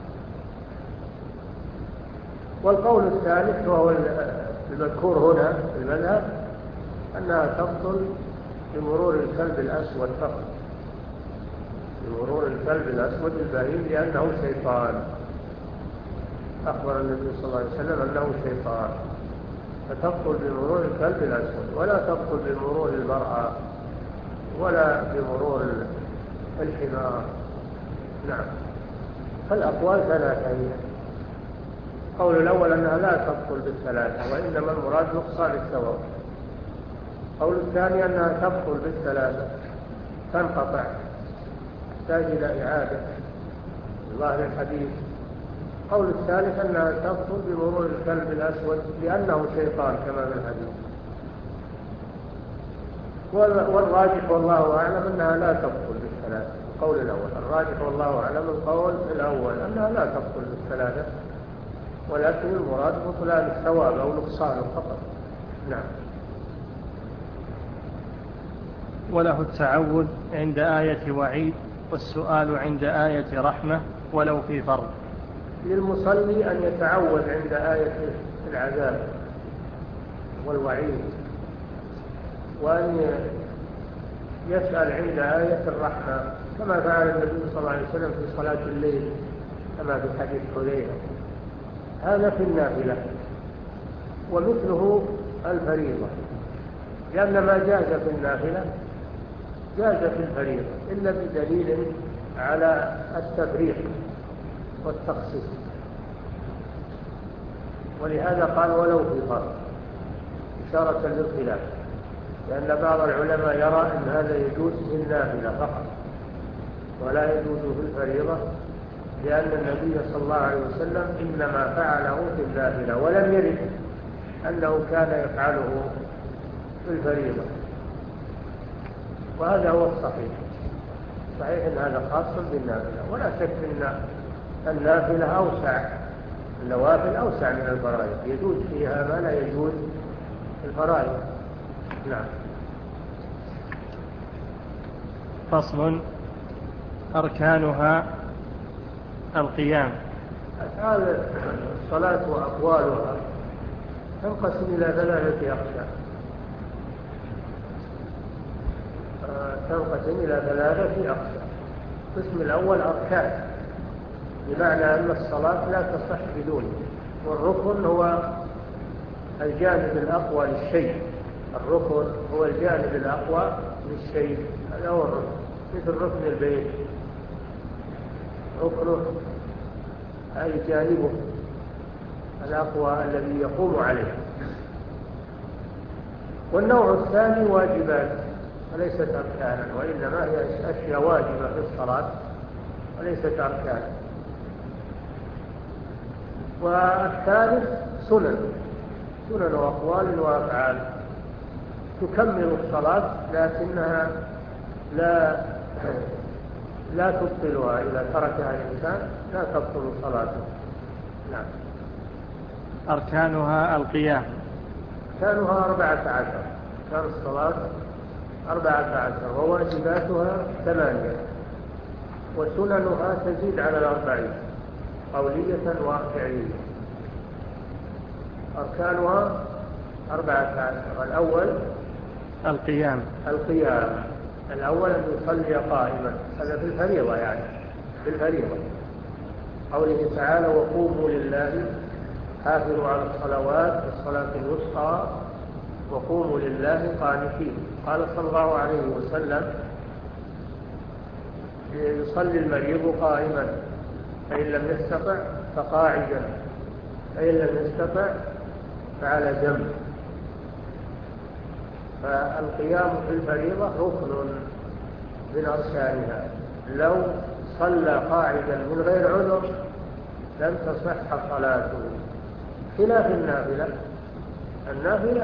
والقول الثالث وهو المذكور هنا في المذهب أنها تبطل بمرور الكلب الأسود فقط، بمرور الكلب الأسود البهيم، لأنه شيطان. أخبر النبي صلى الله عليه وسلم أنه شيطان، فتبطل بمرور الكلب الأسود، ولا تبطل بمرور المرأة ولا بمرور الحمار. نعم. فالأقوال ثلاثة هي: القول الأول أنها لا تبطل بالثلاثة وإنما المراد نقصان الثواب. القول الثاني أنها تبطل بالثلاثة تنقطع، تحتاج إلى إعادة ظاهر الحديث. القول الثالث أنها تبطل بمرور الكلب الأسود لأنه شيطان كما في الحديث. والراجح والله أعلم أنها لا تبطل بالثلاثة. القول الأول الراجح والله أعلم القول الأول أنها لا تبطل بالثلاثة، ولكن المراد بطلان الثواب أو نقصانه فقط. نعم. وله التعوذ عند آية وعيد والسؤال عند آية رحمة ولو في فرض. للمصلي أن يتعوذ عند آية العذاب والوعيد، وأن يسأل عند آية الرحمة كما فعل النبي صلى الله عليه وسلم في صلاة الليل كما في حديث حذيفة. هذا في النافلة. ومثله الفريضة، لأن ما جاز في النافلة جاز في الفريضة إلا بدليل على التفريق والتخصيص. ولهذا قال ولو في فرض إشارة للخلاف، لأن بعض العلماء يرى أن هذا يجوز في النافلة فقط ولا يجوز في الفريضة، لأن النبي صلى الله عليه وسلم إنما فعله في النافلة ولم يرد أنه كان يفعله في الفريضة. وهذا هو الصحيح. صحيح أن هذا خاص بالنافلة، ولا شك أن النافلة أوسع، النوافل أوسع من الفرائض، يجوز فيها ما لا يجوز في الفرائض. نعم. فصل. أركانها القيام. أفعال الصلاة وأقوالها تنقسم إلى ثلاثة أقسام. تنقسم إلى ثلاثة أقسام. القسم الأول أركان، بمعنى أن الصلاة لا تصح بدونه. والركن هو الجانب الأقوى للشيء. الركن هو الجانب الأقوى للشيء، هذا هو الركن. مثل ركن البيت، ركنه أي جانبه الأقوى الذي يقوم عليه. والنوع الثاني واجبات وليست أركانا، وإنما هي أشياء واجبة في الصلاة وليست أركانا. والثالث سنن، سنن وأقوال وأفعال تكمل الصلاة لكنها لا لا تبطلها. إذا تركها الإنسان لا تبطل صلاته. نعم. أركانها القيام. أركانها أربعة عشر. أركان الصلاة أربعة عشر، وواجباتها ثمانية، وسننها تزيد على الأربعين قولية وفعلية. أركانها أربعة عشر. الأول القيام. القيام الأول أن يصلي قائما، هذا في الفريضة، يعني في الفريضة قوله تعالى وقوموا لله حافظوا على الصلوات والصلاة الوسطى وقوموا لله قانتين. قال صلى الله عليه وسلم يصلي المريض قائما، فإن لم يستطع فقاعدا، فإن لم يستطع فعلى جنب. فالقيام في الفريضة ركن من أركانها. لو صلى قاعدا من غير عذر لم تصح صلاته، خلاف النافلة. النافلة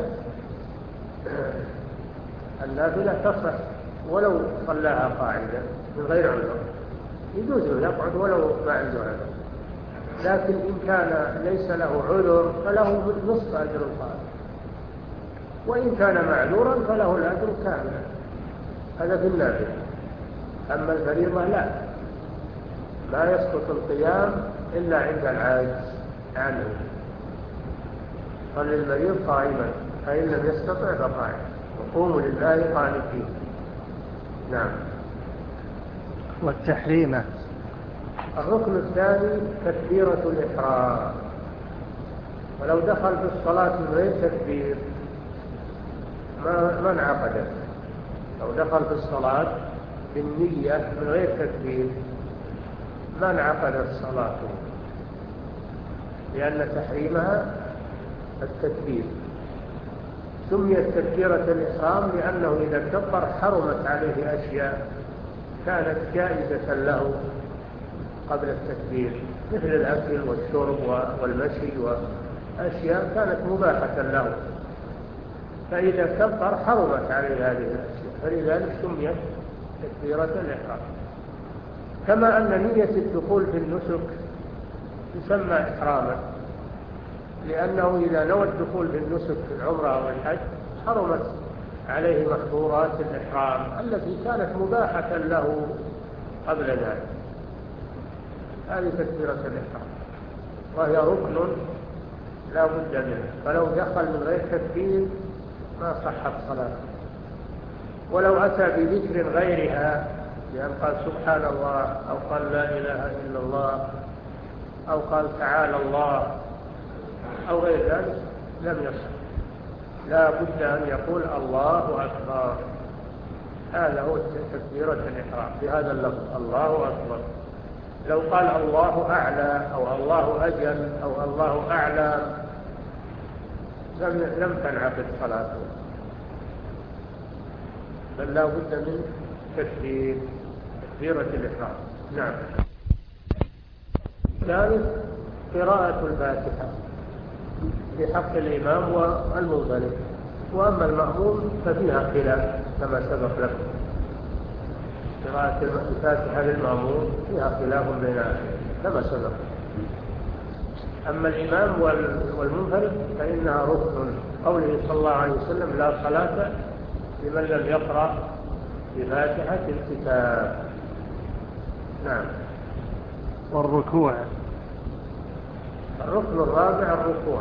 النافلة تصح ولو صلاها قاعدا من غير عذر، يجوز له يقعد ولو ما عنده عذر. لكن إن كان ليس له عذر فله نصف أجر القائم، وإن كان معذورا فله الأجر كاملا. هذا في النافلة. أما الفريضة لا، ما يسقط القيام إلا عند العاجز عنه. صلي المريض قائما فإن لم يستطع فقاعدا وقوموا لله قانتين. نعم. والتحريمة. الركن الثاني تكبيرة الإحرام. ولو دخل في الصلاة من غير تكبير ما ما انعقدت. لو دخل في الصلاة بالنية من غير تكبير ما انعقدت صلاته، لأن تحريمها التكبير. سميت تكبيرة الإحرام لأنه إذا كبر حرمت عليه أشياء كانت جائزة له قبل التكبير، مثل الأكل والشرب والمشي وأشياء كانت مباحة له، فإذا كبر حرمت عليه هذه الأشياء، فلذلك سميت تكبيرة الإحرام. كما أن نية الدخول في النسك تسمى إحراما، لأنه إذا نوى الدخول في النسك في العمرة أو الحج حرمت عليه محظورات الإحرام التي كانت مباحة له قبل ذلك. هذه تكبيرة الإحرام، وهي ركن لا بد منه. فلو دخل من غير تكبير ما صحت صلاته. ولو أتى بذكر غيرها بأن قال سبحان الله أو قال لا إله إلا الله أو قال تعالى الله أو غير ذلك لم يصح. لا بد أن يقول الله أكبر. هذا هو تكبيرة الإحرام بهذا اللفظ الله أكبر. لو قال الله أعلى أو الله أجل أو الله أعلى لم لم تنعقد صلاته، بل لا بد من تكبير تكبيرة الإحرام. نعم. ثالث قراءة الفاتحة بحق الإمام والمنفرد، وأما المأموم ففيها خلاف كما سبق لكم. قراءة الفاتحة للمأموم فيها خلاف بين كما سبق. أما الإمام والمنفرد فإنها ركن، قوله صلى الله عليه وسلم لا صلاة لمن لم يقرأ بفاتحة الكتاب. نعم. والركوع الركن الرابع الركوع،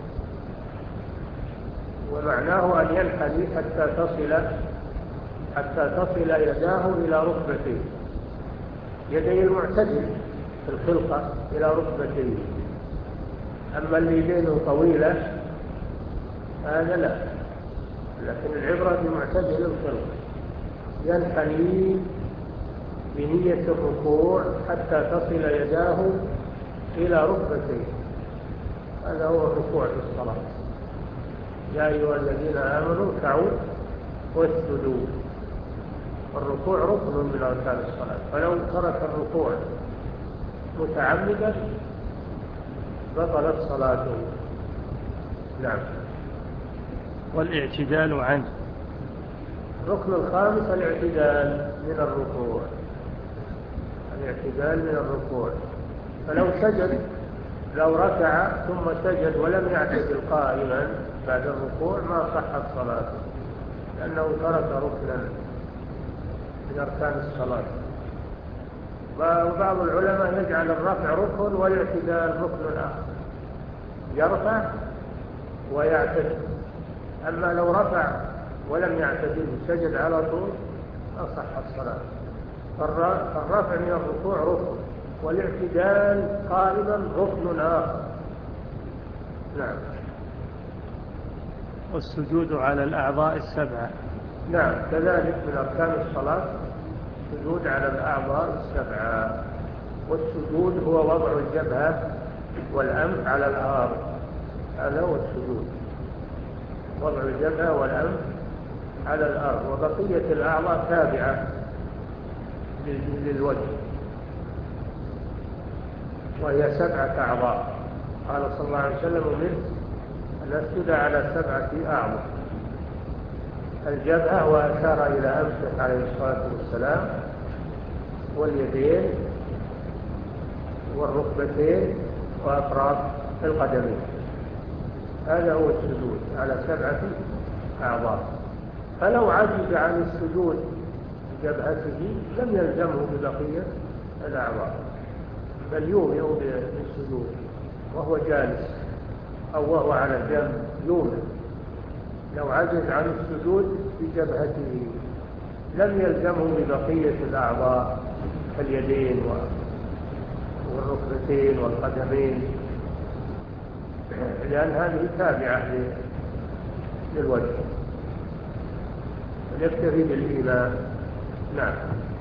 ومعناه أن ينحني حتى تصل حتى تصل يداه إلى ركبتيه، يدي المعتدل في الخلقة إلى ركبتيه. أما اللي يدينه طويلة هذا لا، لكن العبرة بمعتدل الخلقة. ينحني بنية الركوع حتى تصل يداه إلى ركبتيه، هذا هو الركوع في الصلاة. يا أيها الذين آمنوا اركعوا واسجدوا. الركوع ركن من أركان الصلاة، فلو ترك الركوع متعمدا بطلت صلاته. نعم. والاعتدال عنه. الركن الخامس الاعتدال من الركوع، الاعتدال من الركوع. فلو سجد لو ركع ثم سجد ولم يعتدل قائما بعد الركوع ما صحت صلاته، لأنه ترك ركنا من أركان الصلاة. وبعض العلماء يجعل الرفع ركن والاعتدال ركن آخر، يرفع ويعتدل. أما لو رفع ولم يعتدل سجد على طول ما صحت الصلاة. فالرفع من الركوع ركن، والاعتدال قائما ركن آخر. نعم. والسجود على الأعضاء السبعة. نعم، كذلك من أركان الصلاة السجود على الأعضاء السبعة. والسجود هو وضع الجبهة والأنف على الأرض، هذا هو السجود، وضع الجبهة والأنف على الأرض. وبقية الأعضاء تابعة للوجه، وهي سبعة أعضاء. قال صلى الله عليه وسلم أمرت أن أسجد على سبعة أعضاء: الجبهة، وأشار إلى أنفه عليه الصلاة والسلام، واليدين والركبتين وأطراف القدمين. هذا هو السجود على سبعة أعضاء. فلو عجز عن السجود بجبهته لم يلزمه ببقية الأعضاء، بل يومئ بالسجود وهو جالس أو وهو على الجنب يومئ. لو عجز عن السجود بجبهته لم يلزمه ببقية الأعضاء كاليدين والركبتين والقدمين، لأن هذه تابعة للوجه، يكتفي بالإيمان. نعم.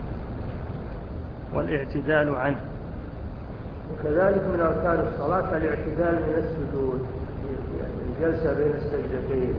والاعتدال عنه. وكذلك من أركان الصلاة الاعتدال من السجود، الجلسة بين السجدتين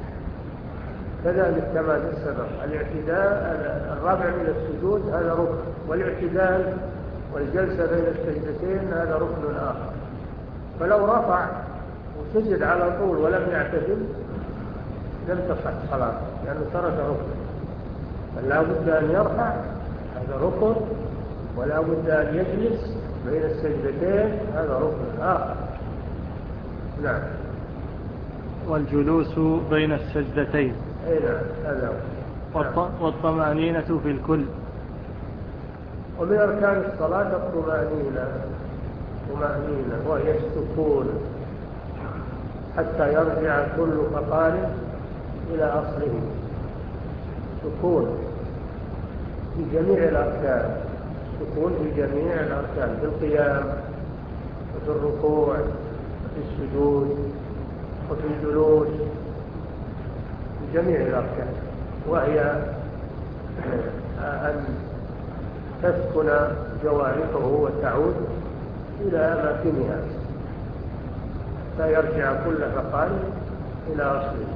كذلك كما في السبق. الاعتدال الرابع من السجود هذا ركن، والاعتدال والجلسة بين السجدتين هذا ركن آخر. فلو رفع وسجد على طول ولم يعتدل لم تصح صلاته، لأنه ترك ركن. فلا بد أن يرفع، هذا ركن، ولا بد أن يجلس بين السجدتين، هذا ركن آخر. نعم. والجلوس بين السجدتين. أي نعم، هذا هو. والطمأنينة في الكل. ومن أركان الصلاة الطمأنينة، طمأنينة وهي السكون حتى يرجع كل فقار إلى أصله. سكون في جميع الأركان، سكون في جميع الأركان، في القيام وفي الركوع وفي السجود وفي الجلوس، في جميع الأركان، وهي أن تسكن جوارحه وتعود إلى أماكنها فيرجع كل فقار إلى أصله.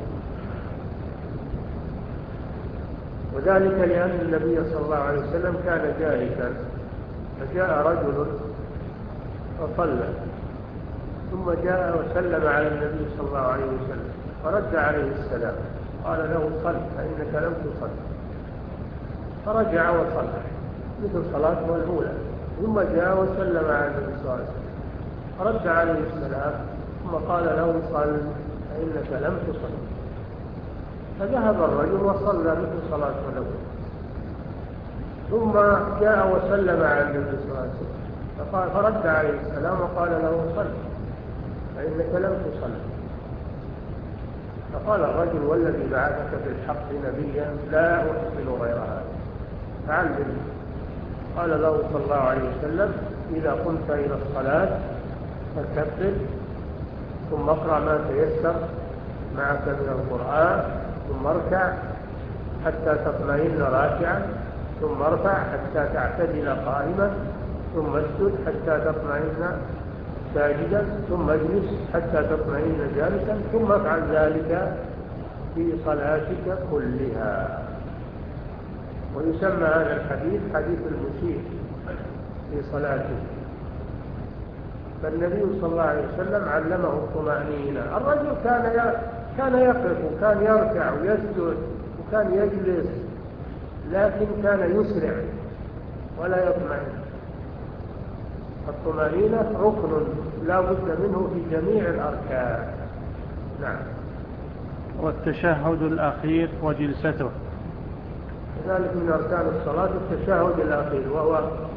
وذلك لأن النبي صلى الله عليه وسلم كان جالسا فجاء رجل وصلى، ثم جاء وسلم على النبي صلى الله عليه وسلم فرد عليه السلام، قال له صل فإنك لم تصل، فرجع وصلى مثل صلاته الأولى، ثم جاء وسلم على النبي صلى الله عليه وسلم فرد عليه السلام ثم قال له صل فإنك لم تصل، فذهب الرجل وصلى مثل صلاته الأولى، ثم جاء وسلم على النبي صلى الله عليه وسلم فقال فرد عليه السلام وقال له صل فإنك لم تصل، فقال الرجل والذي بعثك بالحق نبيا لا أحسن غير هذا فعلمني. قال له صلى الله عليه وسلم إذا قمت إلى الصلاة فكبر ثم اقرأ ما تيسر معك من القرآن، ثم اركع حتى تطمئن راكعا، ثم ارفع حتى تعتدل قائما، ثم اسجد حتى تطمئن ساجدا، ثم اجلس حتى تطمئن جالسا، ثم افعل ذلك في صلاتك كلها. ويسمى هذا الحديث حديث المسيء في صلاته. فالنبي صلى الله عليه وسلم علمه الطمأنينة. الرجل كان كان يقف وكان يركع ويسجد وكان يجلس، لكن كان يسرع ولا يطمئن. الطمأنينة ركن لا بد منه في جميع الأركان. نعم. والتشهد الأخير وجلسته كذلك من أركان الصلاة التشهد الأخير، وهو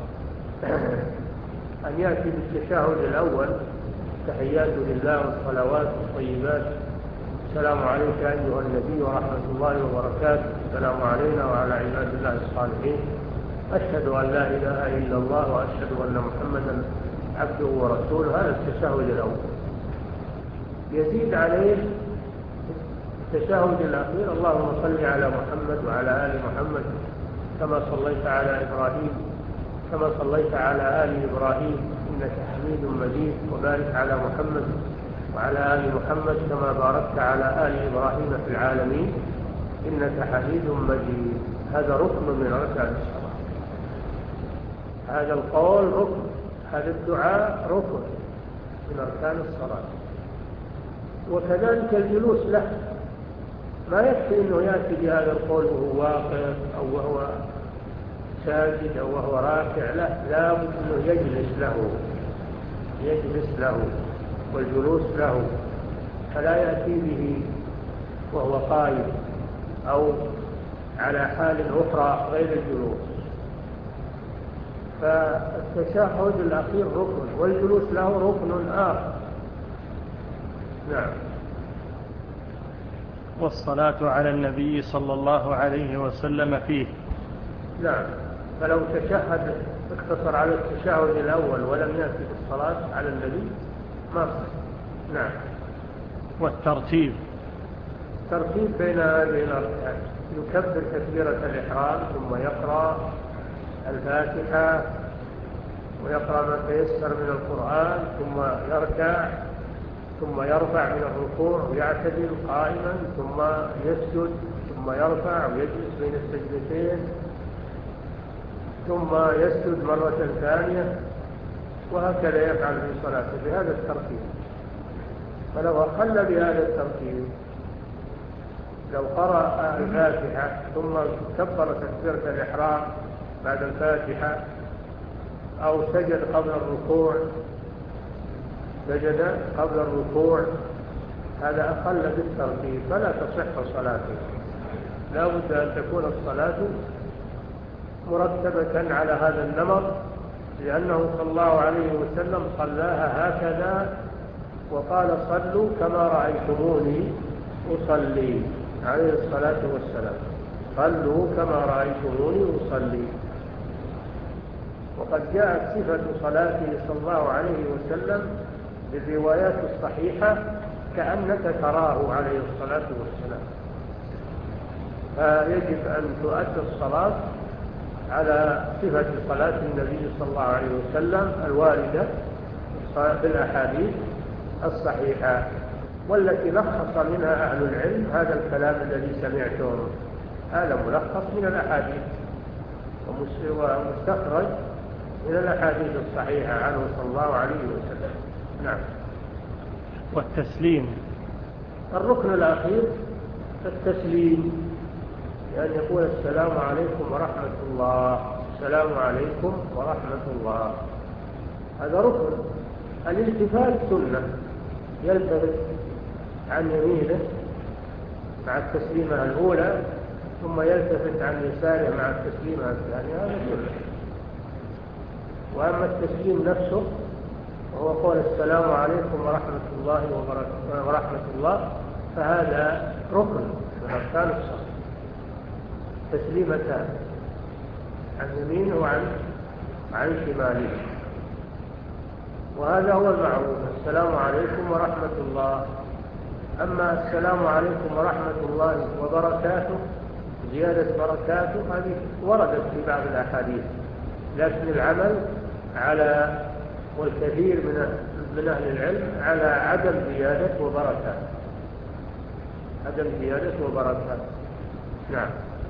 أن يأتي بالتشهد الأول تحيات لله والصلوات والطيبات، السلام عليك أيها النبي ورحمة الله وبركاته، السلام علينا وعلى عباد الله الصالحين، أشهد أن لا إله إلا الله وأشهد أن محمدا عبده ورسوله. هذا التشهد الأول. يزيد عليه التشهد الأخير اللهم صل على محمد وعلى آل محمد كما صليت على إبراهيم كما صليت على آل إبراهيم إنك حميد مجيد، وبارك على محمد وعلى آل محمد كما باركت على آل إبراهيم في العالمين إنك حميد مجيد. هذا ركن من أركان الصلاة، هذا القول ركن، هذا الدعاء ركن من أركان الصلاة. وكذلك الجلوس له، ما يكفي أنه يأتي بهذا القول وهو واقف أو وهو ساجد أو وهو راكع، لا لا بد أنه يجلس له يجلس له والجلوس له، فلا يأتي به وهو قائم أو على حال أخرى غير الجلوس. فالتشهد الأخير ركن والجلوس له ركن آخر. نعم. والصلاة على النبي صلى الله عليه وسلم فيه. نعم. فلو تشهد اقتصر على التشهد الأول ولم يأتي بالصلاة على النبي ما صح. نعم. والترتيب ترتيب بين هذه الأركان، يكبر تكبيرة الإحرام ثم يقرأ الفاتحة ويقرأ ما تيسر من القرآن، ثم يركع ثم يرفع من الركوع ويعتدل قائما، ثم يسجد ثم يرفع ويجلس بين السجدتين، ثم يسجد مرة ثانية، وهكذا يفعل في صلاته بهذا الترتيب. فلو أقل بهذا الترتيب، لو قرأ الفاتحة ثم كبر تكبيرة الإحرام بعد الفاتحة، أو سجد قبل الركوع سجد قبل الركوع، هذا أقل بالترتيب فلا تصح صلاته. لا بد أن تكون الصلاة مرتبة على هذا النمط، لأنه صلى الله عليه وسلم صلاها هكذا وقال صلوا كما رأيتموني أصلي عليه الصلاة والسلام. صلوا كما رأيتموني أصلي. وقد جاءت صفة صلاته صلى الله عليه وسلم بالروايات الصحيحة كأنك تراه عليه الصلاة والسلام. فيجب أن تؤدى الصلاة على صفة صلاة النبي صلى الله عليه وسلم الواردة في الأحاديث الصحيحة، والتي لخص منها أهل العلم هذا الكلام الذي سمعتم. هذا ملخص من الأحاديث ومستخرج من الأحاديث الصحيحة عنه صلى الله عليه وسلم. نعم. والتسليم الركن الأخير التسليم، يعني يقول السلام عليكم ورحمة الله، السلام عليكم ورحمة الله، هذا ركن. الالتفات سنة، يلتفت عن يمينه مع التسليمة الأولى ثم يلتفت عن يساره مع التسليمة الثانية، هذا سنة. وأما التسليم نفسه وهو قول السلام عليكم ورحمة الله وبركاته ورحمة الله، فهذا ركن من أركان الصلاة، تسليمتان عن يمينه وعن عن شماله، وهذا هو المعروف، السلام عليكم ورحمة الله. أما السلام عليكم ورحمة الله وبركاته زيادة بركاته هذه وردت في بعض الأحاديث، لكن العمل على والكثير من من أهل العلم على عدم زيادة وبركات، عدم زيادة وبركات. نعم.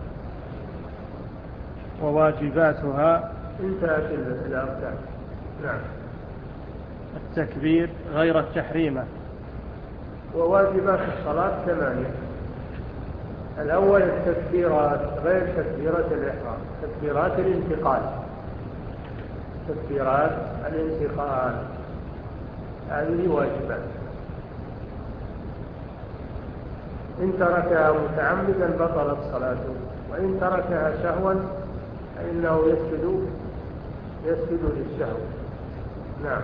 وواجباتها انتهت الأركان. نعم. التكبير غير التحريمة. وواجبات الصلاة ثمانية. الأول التكبيرات غير تكبيرة الإحرام، تكبيرات الانتقال، تكبيرات الانتقال هذه واجبات. إن تركها متعمدا بطلت صلاته، وإن تركها سهوا فإنه يسجد يسجد للسهو. نعم.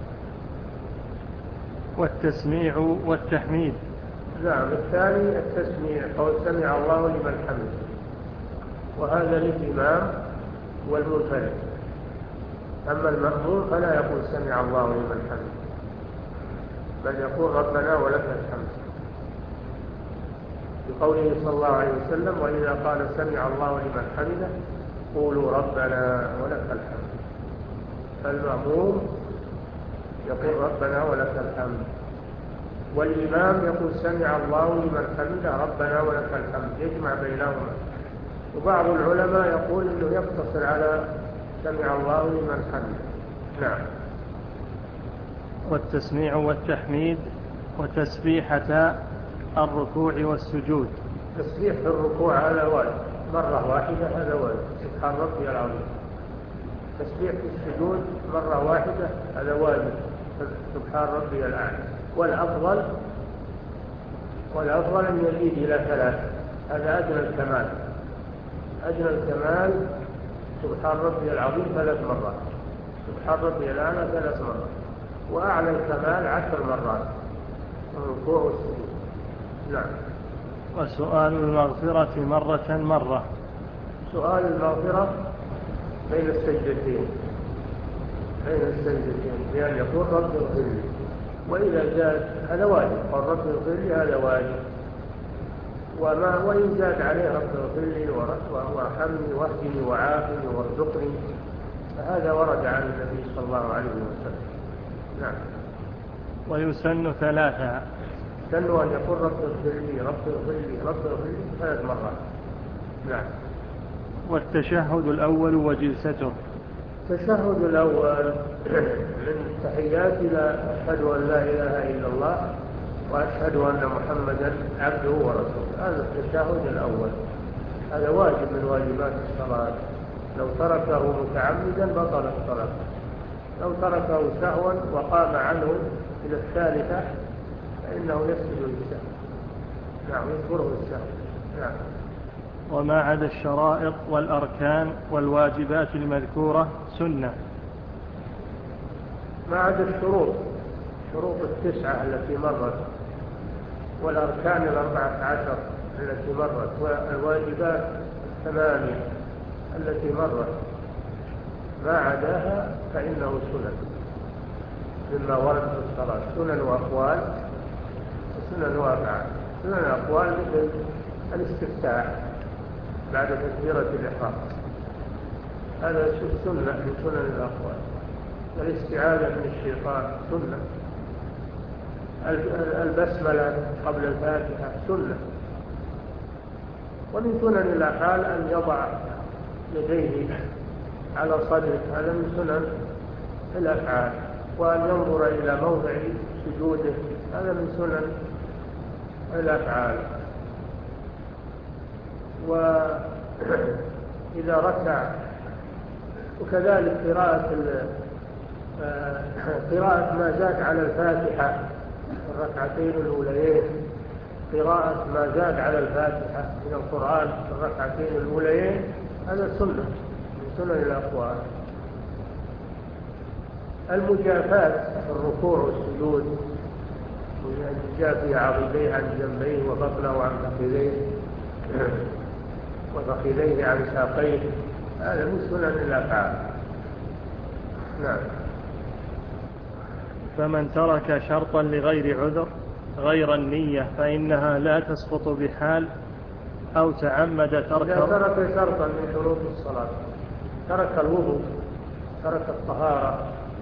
والتسميع والتحميد. نعم. الثاني التسميع، قول سمع الله لمن حمده، وهذا للإمام والمنفرد. أما المأموم فلا يقول سمع الله لمن حمده، بل يقول ربنا ولك الحمد، بقوله صلى الله عليه وسلم وإذا قال سمع الله لمن حمده قولوا ربنا ولك الحمد. فالمأموم يقول ربنا ولك الحمد، والإمام يقول سمع الله لمن حمده ربنا ولك الحمد، يجمع بينهما. وبعض العلماء يقول إنه يقتصر على سمع الله لمن حمده. نعم. والتسميع والتحميد وتسبيحة الركوع والسجود. تسبيح في الركوع هذا واجب مرة واحدة، هذا واجب سبحان ربي العظيم. تسبيح في السجود مرة واحدة هذا واجب سبحان ربي الأعلى. والأفضل والأفضل أن يزيد إلى ثلاث، هذا أدنى الكمال. أدنى الكمال سبحان ربي العظيم ثلاث مرات، سبحان ربي الأعلى ثلاث مرات، وأعلى الكمال عشر مرات الركوع والسجود. نعم. وسؤال المغفرة مرة مرة. سؤال المغفرة بين السجدتين، بين السجدتين بأن يقول رب اغفر لي، وإذا زاد هذا واجب، قال رب اغفر لي هذا واجب، وما وإن زاد عليه رب اغفر لي وارحمني واهدني وعافني وارزقني فهذا ورد عن النبي صلى الله عليه وسلم. نعم. ويسن ثلاثة، سنوا أن يقول رب اغفر لي رب اغفر لي رب اغفر لي ثلاث مرات. نعم. والتشهد الأول وجلسته. التشهد الأول من تحيات إلى أشهد أن لا إله إلا الله وأشهد أن محمدا عبده ورسوله، هذا التشهد الأول، هذا واجب من واجبات الصلاة. لو تركه متعمدا بطل الصلاة، لو تركه سهوا وقام عنه إلى الثالثة فإنه يسجد للسهو. نعم، يذكره السهو. نعم. وما عدا الشرائط والأركان والواجبات المذكورة سنة. ما عدا الشروط، شروط التسعة التي مرت، والأركان الأربعة عشر التي مرت، والواجبات الثمانية التي مرت، ما عداها فإنه سنن مما ورد في الصلاة، سنن وأقوال وسنن وأفعال. سنن الأقوال مثل الاستفتاح بعد تكبيرة الإحرام، هذا سنة من سنن الأقوال. الاستعاذة من الشيطان سنة. البسملة قبل الفاتحة سنة. ومن سنن الأفعال أن يضع يديه على صدره، هذا من سنن الأفعال. وأن ينظر إلى موضع سجوده، هذا من سنن الأفعال. وإذا ركع، وكذلك قراءة قراءة ما زاد على الفاتحة الركعتين الأوليين، قراءة ما زاد على الفاتحة من القرآن الركعتين الأوليين، هذا سنة من سنن الأقوال. المجافات في الركوع والسجود، وأن يجافي عضديه عن جنبيه وبطنه عن فخذيه وفخذيه عن ساقيه، هذا من سنن الأفعال. نعم. فمن ترك شرطا لغير عذر غير النية فإنها لا تسقط بحال، أو تعمد ترك إذا ترك شرطا من شروط الصلاة، ترك الوضوء، ترك الطهارة،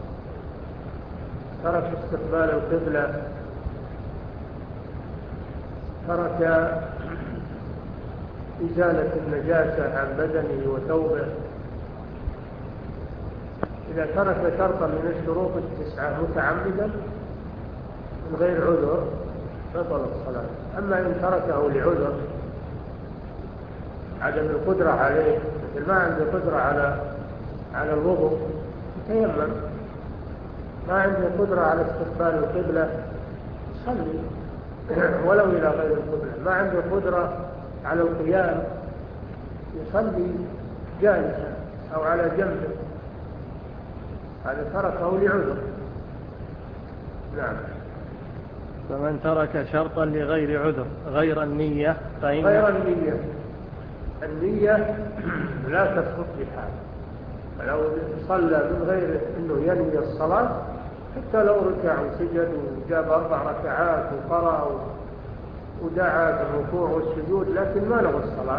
ترك استقبال القبلة، ترك إزالة النجاسة عن بدنه وثوبه، إذا ترك شرطا من الشروط التسعة متعمدا من غير عذر بطل الصلاة. أما إن تركه لعذر، عدم القدرة عليه، مثل ما عنده قدرة على على الوضوء يتيمم، ما عنده قدرة على استقبال القبلة يصلي ولو إلى غير القبلة، ما عنده قدرة على القيام يصلي جالسا أو على جنبه، هذا تركه لعذر. نعم. فمن ترك شرطا لغير عذر غير النية فإن غير النية، النية لا تسقط بحال. فلو صلى من غير أنه ينوي الصلاة، حتى لو ركع وسجد وجاب أربع ركعات وقرأ ودعا بالركوع والسجود لكن ما له الصلاة،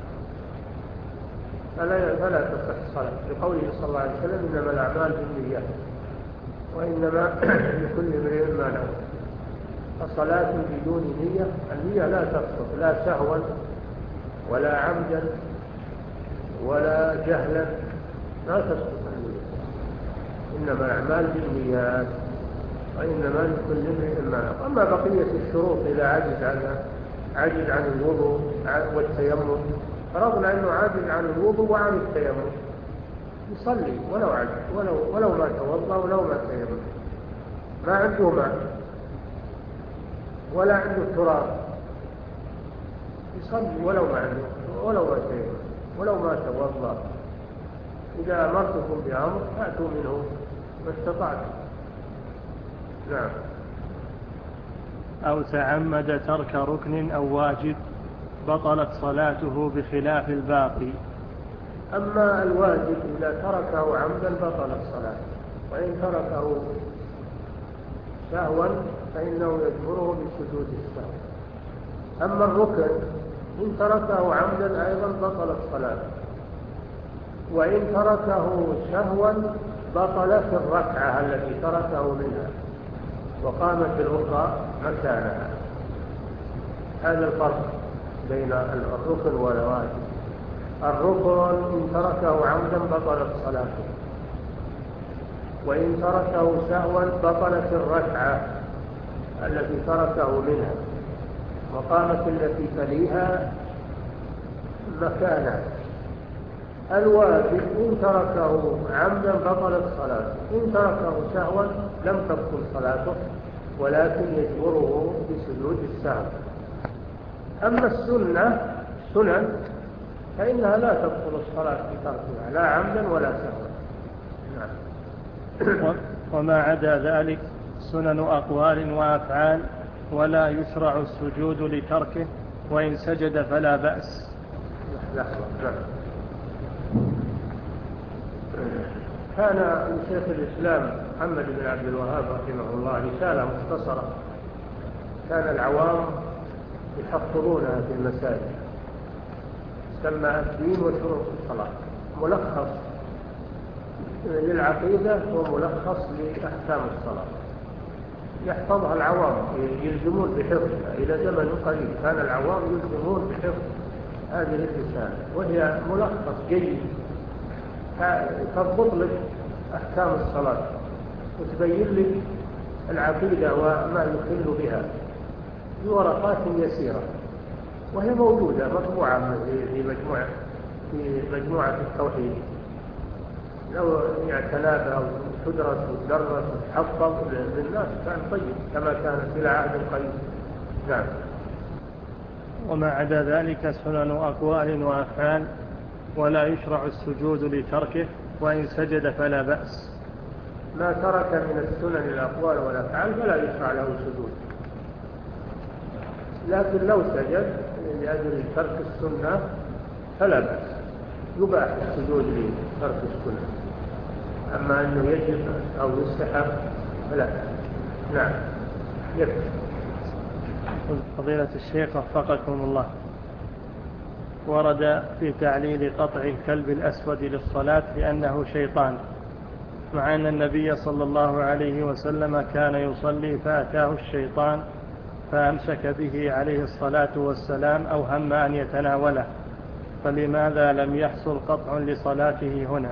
فلا, فلا تصح الصلاة، لقوله صلى الله عليه وسلم إنما الأعمال بالنيات وإنما لكل امرئ ما نوى. فصلاة بدون نية، النية لا تسقط، لا سهوا ولا عمدا ولا جهلا، لا تسقط النية. إنما الأعمال بالنيات وإنما لكل امرئ ما نوى. أما بقية الشروط إذا عجز عنها، عجز عن الوضوء والتيمم، فرضنا أنه عاجز عن الوضوء وعن التيمم، يصلي ولو عجز، ولو, ولو ما توضأ ولو ما تيمم، ما عنده ماء ولا عنده تراب، يصلي ولو ما عنده، ولو ما تيمم، ولو ما توضأ. إذا أمرتكم بأمر فأتوا منه ما استطعتم. نعم. أو تعمد ترك ركن أو واجب بطلت صلاته بخلاف الباقي. أما الواجب إذا تركه عمدا بطل الصلاة، وإن تركه سهوا فإنه يجبره بسجود السهو. أما الركن إن تركه عمدا أيضا بطل الصلاة، وإن تركه سهوا بطل في الركعة التي تركه منها وقامت الأخرى مكانها. هذا الفرق بين الركن والواجب. الركن إن تركه عمدا بطلت صلاته، وإن تركه سهوا بطلت الركعة التي تركه منها وقامت التي تليها مكانها. الواجب إن تركه عمدا بطلت صلاته، إن تركه سهوا لم تبطل صلاته ولكن يجبره بسجود السهو. أما السنة السنن فإنها لا تبطل الصلاة بتركها لا عمدا ولا سهوا. نعم. وما عدا ذلك سنن أقوال وأفعال، ولا يشرع السجود لتركه وإن سجد فلا بأس. لحظة. كان شيخ الإسلام محمد بن عبد الوهاب رحمه الله رسالة مختصرة كان العوام يحفظونها في المساجد، سمى الدين وشروط الصلاة، ملخص للعقيدة وملخص لأحكام الصلاة، يحفظها العوام يلزمون بحفظها إلى زمن قريب. كان العوام يلزمون بحفظ هذه الرسالة، وهي ملخص جيد تضبط لك أحكام الصلاة وتبين لك العقيدة وما يخل بها بورقات يسيرة، وهي موجودة مطبوعة في مجموعة في مجموعة التوحيد، لو اعتنى بها وتدرس وتدرس وتحفظ للناس كان طيب كما كانت إلى عهد قريب. نعم. وما عدا ذلك سنن أقوال وأفعال، ولا يشرع السجود لتركه، وإن سجد فلا بأس. ما ترك من السنن الأقوال والأفعال فلا يشرع له السجود، لكن لو سجد لأجل ترك السنة فلا بأس، يباح السجود لترك السنة، أما أنه يجب أو يستحب فلا. نعم. يكفي. فضيلة الشيخ وفقكم الله، ورد في تعليل قطع الكلب الأسود للصلاة لأنه شيطان، مع أن النبي صلى الله عليه وسلم كان يصلي فأتاه الشيطان فأمسك به عليه الصلاة والسلام أو هم أن يتناوله، فلماذا لم يحصل قطع لصلاته هنا؟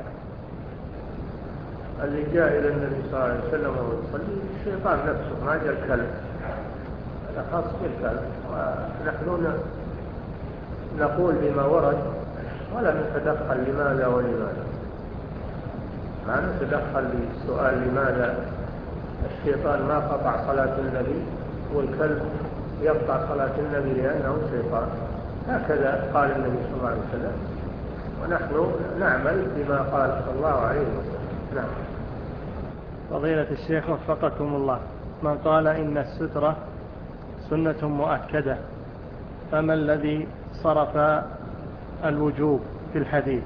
اللي جاء إلى النبي صلى الله عليه وسلم وهو يصلي الشيطان نفسه، ما جاء الكلب، هذا خاص بالكلب، ونحن نقول بما ورد ولا نتدخل لماذا ولماذا، ما نتدخل للسؤال لماذا الشيطان ما قطع صلاة النبي والكلب يقطع صلاة النبي لأنه شيطان. هكذا قال النبي صلى الله عليه وسلم، ونحن نعمل بما قال صلى الله عليه وسلم. نعم. فضيلة الشيخ وفقكم الله، من قال إن السترة سنة مؤكدة، فما الذي صرف الوجوب في الحديث؟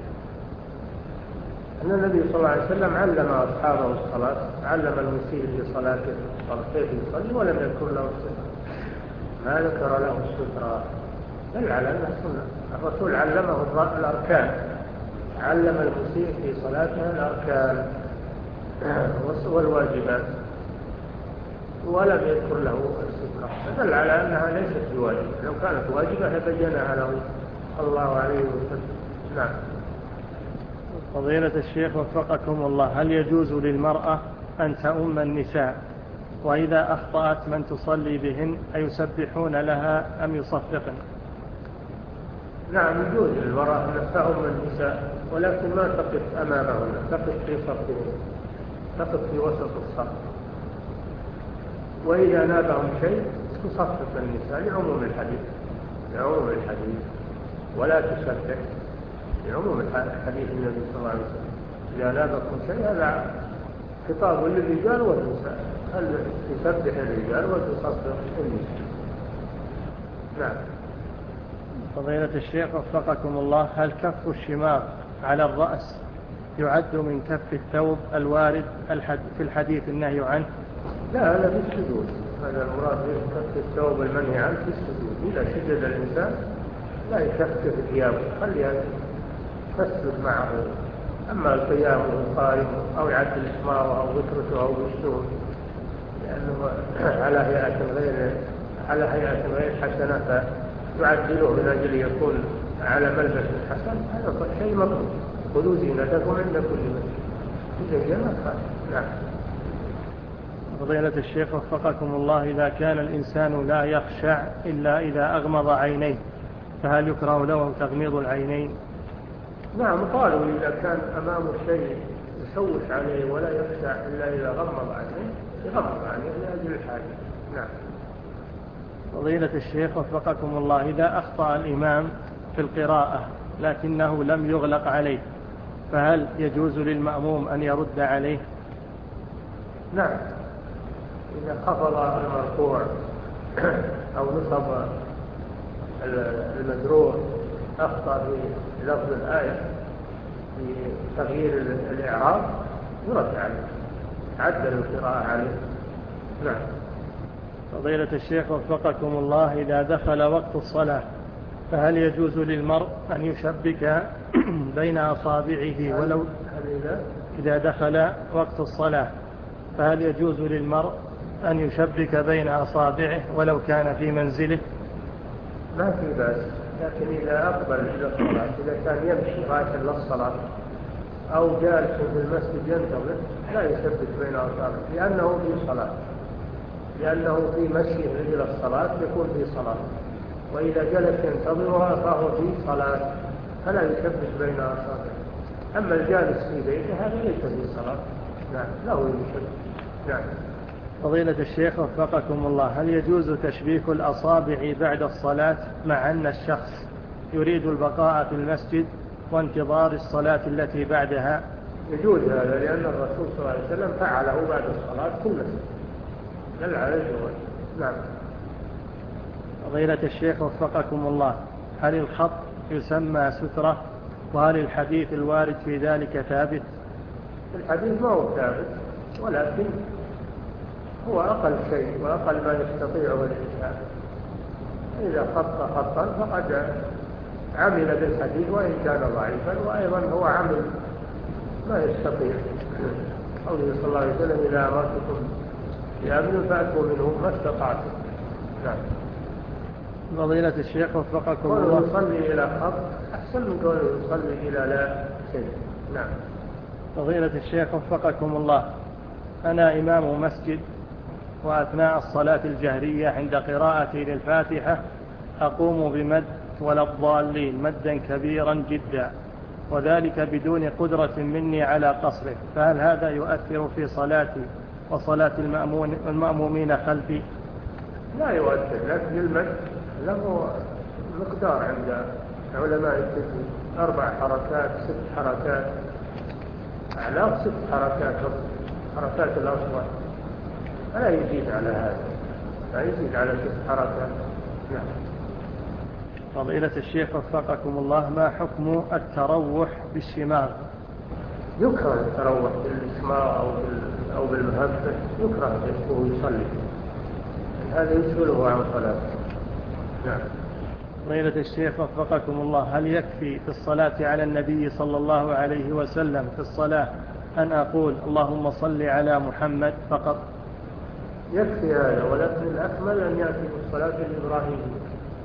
أن النبي صلى الله عليه وسلم علم أصحابه الصلاة، علم المسيء في صلاته كيف يصلي ولم يذكر له السترة، ما ذكر له السترة، بل على أنها سنة. الرسول علمه الأركان، علم المسيء في صلاته الأركان والواجبات ولم يذكر له السترة، فدل على أنها ليست بواجبة، لو كانت واجبة لبينها له صلى الله عليه وسلم. نعم. فضيلة الشيخ وفقكم الله، هل يجوز للمرأة أن تؤم النساء، وإذا أخطأت من تصلي بهن أيسبحون لها أم يصفقن؟ نعم، يجوز للمرأة أن تؤم النساء، ولكن ما تقف أمامهن، تقف في صفهن، تقف في وسط الصف، وإذا نابهم شيء تصفق النساء لعموم الحديث، لعموم الحديث ولا تسبح، لعموم حديث النبي صلى الله عليه وسلم إذا نابكم شيء. هذا خطاب للرجال والنساء، هل تسبح الرجال وتصفق النساء. نعم. فضيلة الشيخ وفقكم الله، هل كف الشماغ على الرأس يعد من كف الثوب الوارد في الحديث النهي عنه؟ لا، هذا في السجود، هذا المراد بكف الثوب المنهي عنه في السجود. إذا سجد الإنسان لا يكفف ثيابه، خليها تثبت معه، أما القيام والقائم أو يعدل إسماره أو ذكرته أو بالشهود لأنه على هيئة غير على هيئة غير حسنة فيعدله من أجل يكون على ملبس حسن، هذا شيء مطلوب. خذوا زينتكم عند كل مسجد، إذا جاء. نعم. فضيلة الشيخ وفقكم الله، إذا كان الإنسان لا يخشع إلا إذا أغمض عينيه، فهل يكره له تغميض العينين؟ نعم، قالوا إذا كان أمامه شيء يشوش عليه ولا يخشع إلا إذا غمض عينيه يغمض عينيه لأجل الحاجة. نعم. فضيلة الشيخ وفقكم الله، إذا أخطأ الإمام في القراءة لكنه لم يغلق عليه، فهل يجوز للمأموم أن يرد عليه؟ نعم، إذا خفض المرفوع أو نصب المجرور أخطأ في لفظ الآية في تغيير الإعراب يرد عليه، عدل القراءة عليه. نعم. فضيلة الشيخ وفقكم الله، إذا دخل وقت الصلاة فهل يجوز للمرء أن يشبك بين أصابعه ولو إذا دخل وقت الصلاة فهل يجوز للمرء أن يشبك بين أصابعه ولو كان في منزله؟ ما في بأس، لكن إذا أقبل إلى الصلاة، إذا كان يمشي رايحا للصلاة أو جالس في المسجد ينتظر لا يشبك بين أصابعه، لأنه في صلاة، لأنه في مشيه إلى الصلاة يكون في صلاة، وإذا جلس ينتظرها فهو في صلاة، فلا يشبك بين أصابعه. أما الجالس في بيته هذا ليس في صلاة، نعم له يشبك. نعم. فضيلة الشيخ وفقكم الله، هل يجوز تشبيك الأصابع بعد الصلاة مع أن الشخص يريد البقاء في المسجد وانتظار الصلاة التي بعدها؟ يجوز هذا، لأن الرسول صلى الله عليه وسلم فعله بعد الصلاة في المسجد، دل على الجواز. نعم. فضيلة الشيخ وفقكم الله، هل الخط يسمى سترة؟ وهل الحديث الوارد في ذلك ثابت؟ الحديث ما هو ثابت، ولكن هو أقل شيء وأقل ما يستطيعه الإنسان. إذا خط خطا فقد عمل بالحديث وإن كان ضعيفا، وأيضا هو عمل ما يستطيع. قوله صلى الله عليه وسلم: إذا أمرتكم بأمر فأتوا منه ما استطعتم. نعم. فضيلة الشيخ وفقكم الله، الله، يصلي إلى خط أحسن من قوله يصلي إلى لا شيء. نعم. فضيلة الشيخ وفقكم الله، أنا إمام مسجد، وأثناء الصلاة الجهرية عند قراءتي للفاتحة أقوم بمد ولا الضالين مدا كبيرا جدا، وذلك بدون قدرة مني على قصره، فهل هذا يؤثر في صلاتي وصلاة المأمومين خلفي؟ لا يؤثر، لكن المد له مقدار عند علماء التجويد، أربع حركات، ست حركات، أعلى ست حركات، حركات الأصوات، فلا يزيد على هذا، لا يزيد على ست حركات. نعم. فضيلة الشيخ وفقكم الله، ما حكم التروح بالشماغ؟ يكره التروح بالشماغ أو أو بالمهبة، يكره وهو يصلي، هذا يشغله عن صلاته. نعم. فضيلة الشيخ وفقكم الله، هل يكفي في الصلاة على النبي صلى الله عليه وسلم في الصلاة أن أقول اللهم صل على محمد فقط؟ يكفي هذا، ولكن الأكمل أن يأتي بالصلاة الإبراهيمية،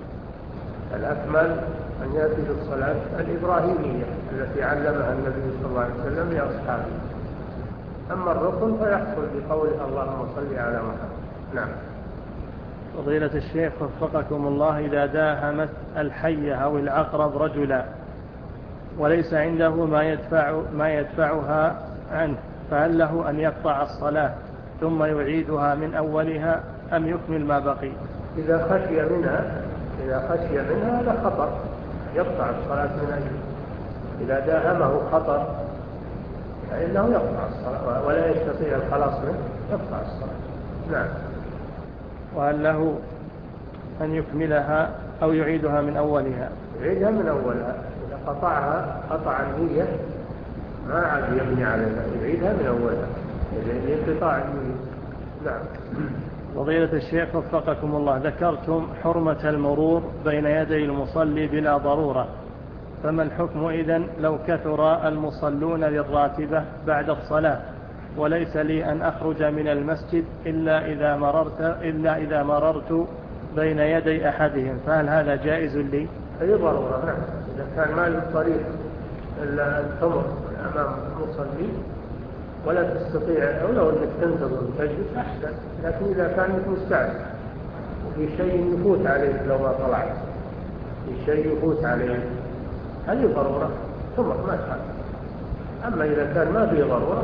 الأكمل أن يأتي بالصلاة الإبراهيمية التي علمها النبي صلى الله عليه وسلم لأصحابه. أما الركن فيحصل بقوله اللهم صل على محمد. نعم. فضيلة الشيخ وفقكم الله، إذا داهمت الحية أو العقرب رجلا وليس عنده ما يدفع ما يدفعها عنه، فهل له أن يقطع الصلاة ثم يعيدها من أولها أم يكمل ما بقي؟ إذا خشي منها إذا خشي منها هذا خطر، يقطع الصلاة من أجله. إذا داهمه خطر فإنه يقطع الصلاة، ولا يستطيع الخلاص منه، يقطع الصلاة. نعم. وهل له أن يكملها أو يعيدها من أولها؟ يعيدها من أولها، إذا قطعها قطع النية ما عاد يبني عليها، يعيدها من أولها، إذا انقطاع النية. نعم. فضيلة الشيخ وفقكم الله، ذكرتم حرمة المرور بين يدي المصلي بلا ضرورة، فما الحكم إذن لو كثر المصلون للراتبة بعد الصلاة وليس لي أن أخرج من المسجد إلا إذا مررت, إلا إذا مررت بين يدي أحدهم، فهل هذا جائز لي؟ أي ضرورة. نعم. إذا كان ما للطريق إلا أن تمر أمام المصلي ولا تستطيع، أو لو أنك تنتظر وتجلس أحسن، لكن إذا كانت مستعجل وفي شيء يفوت عليك لو ما طلعت، في شيء يفوت عليك، هذه ضرورة تمر ما تفعل. أما إذا كان ما في ضرورة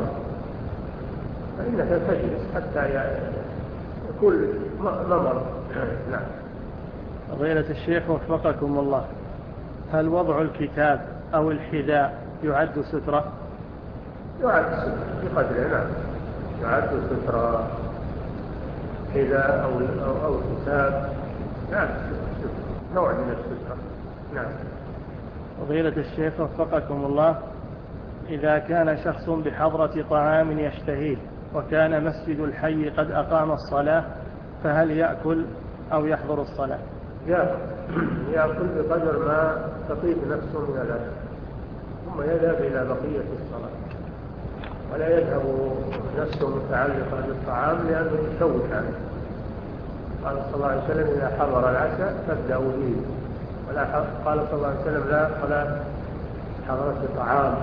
فإنك تجلس حتى يكون ممر. نعم. فضيلة الشيخ وفقكم الله، هل وضع الكتاب أو الحذاء يعد سترة؟ يعد سترة بقدره. نعم. يعد سترة، حذاء أو أو كتاب يعد سترة. نوع من السترة. نعم. فضيلة الشيخ وفقكم الله، إذا كان شخص بحضرة طعام يشتهيه وكان مسجد الحي قد أقام الصلاة، فهل يأكل أو يحضر الصلاة؟ يأكل يأكل بقدر ما تطيب نفسه من الأكل، ثم يذهب إلى بقية الصلاة، ولا يذهب نفسه متعلقة بالطعام لأنه يشوش عليه. قال صلى الله عليه وسلم إذا حضر العشاء فابدأوا به، ولا قال صلى الله عليه وسلم لا صلاة حضرت طعام،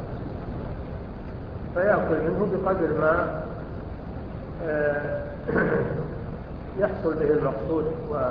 فيأكل منه بقدر ما يحصل به المقصود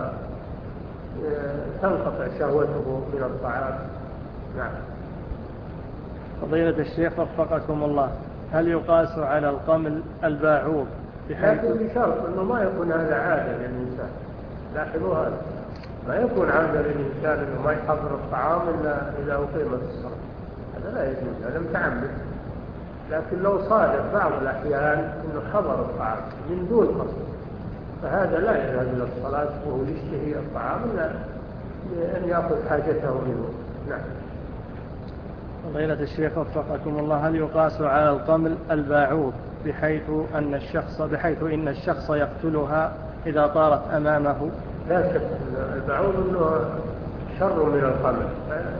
وتنقطع شهوته من الطعام. نعم. فضيلة الشيخ وفقكم الله، هل يقاس على القمل الباعوض بحيث لكن بشرط أنه ما يكون هذا عادة للإنسان. لاحظوا هذا، ما يكون عادة للإنسان أنه ما يحضر الطعام إلا إذا أقيمت الصلاة، هذا لا يجوز، هذا متعمد. لكن لو صادف بعض الأحيان أنه حضر الطعام من دون قصد، فهذا لا يذهب إلى الصلاة وهو يشتهي الطعام إلا أن يأخذ حاجته منه. نعم. فضيلة الشيخ وفقكم الله، هل يقاس على القمل الباعوض بحيث أن الشخص بحيث إن الشخص يقتلها إذا طارت أمامه؟ لا شك أن البعوض أنه شر من القمل،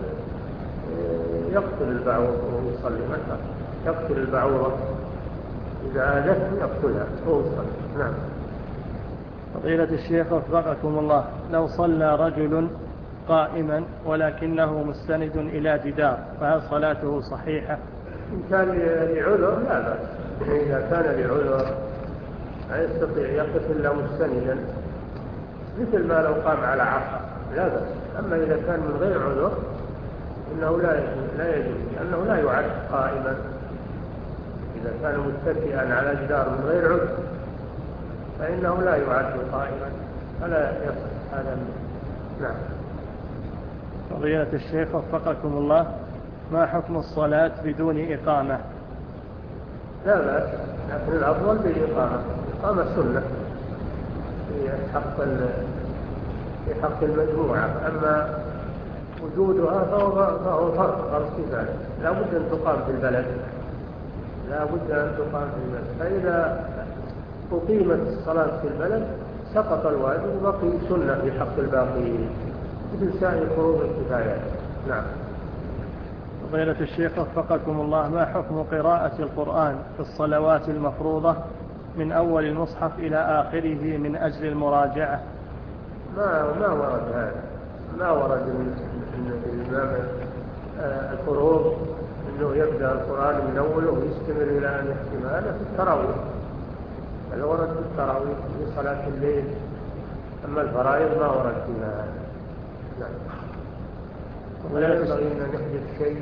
يقتل البعوض وهو يصلي مثلا، يقتل البعوضة إذا آلته يقتلها وهو يصلي. نعم. فضيلة الشيخ وفقكم الله، لو صلى رجل قائما ولكنه مستند إلى جدار، فهل صلاته صحيحة؟ إن كان لعذر لا بأس. إذا كان لعذر لا يستطيع يقف إلا مستندا، مثل ما لو قام على عصا لا بأس. أما إذا كان من غير عذر إنه لا يجوز لا يجوز لأنه لا يعد قائما. إذا كان متكئا على جدار من غير عذر فإنه لا يعد قائما، فلا يصح هذا منه. نعم. فضيلة الشيخ وفقكم الله، ما حكم الصلاة بدون إقامة؟ لا بأس، لكن الأفضل بالإقامة. إقامة سنة في حق في حق المجموعة، أما وجودها فهو فهو فرض فرض كفاية، لا بد أن تقام في البلد، لا بد أن تقام في البلد. فإذا أقيمت الصلاة في البلد سقط الواجب وبقي سنة في حق الباقين مثل سائر فروض الكفايات. نعم. فضيلة الشيخ وفقكم الله، ما حكم قراءة القرآن في الصلوات المفروضة من أول المصحف إلى آخره من أجل المراجعة؟ ما ما ورد هذا، ما ورد أن الإمام الفروض أنه يبدأ القرآن من أوله ويستمر إلى أن يختم. هذا في التراويح، هذا ورد في التراويح في صلاة الليل، أما الفرائض ما ورد فيها هذا. نعم. ولا ينبغي أن نحدث شيء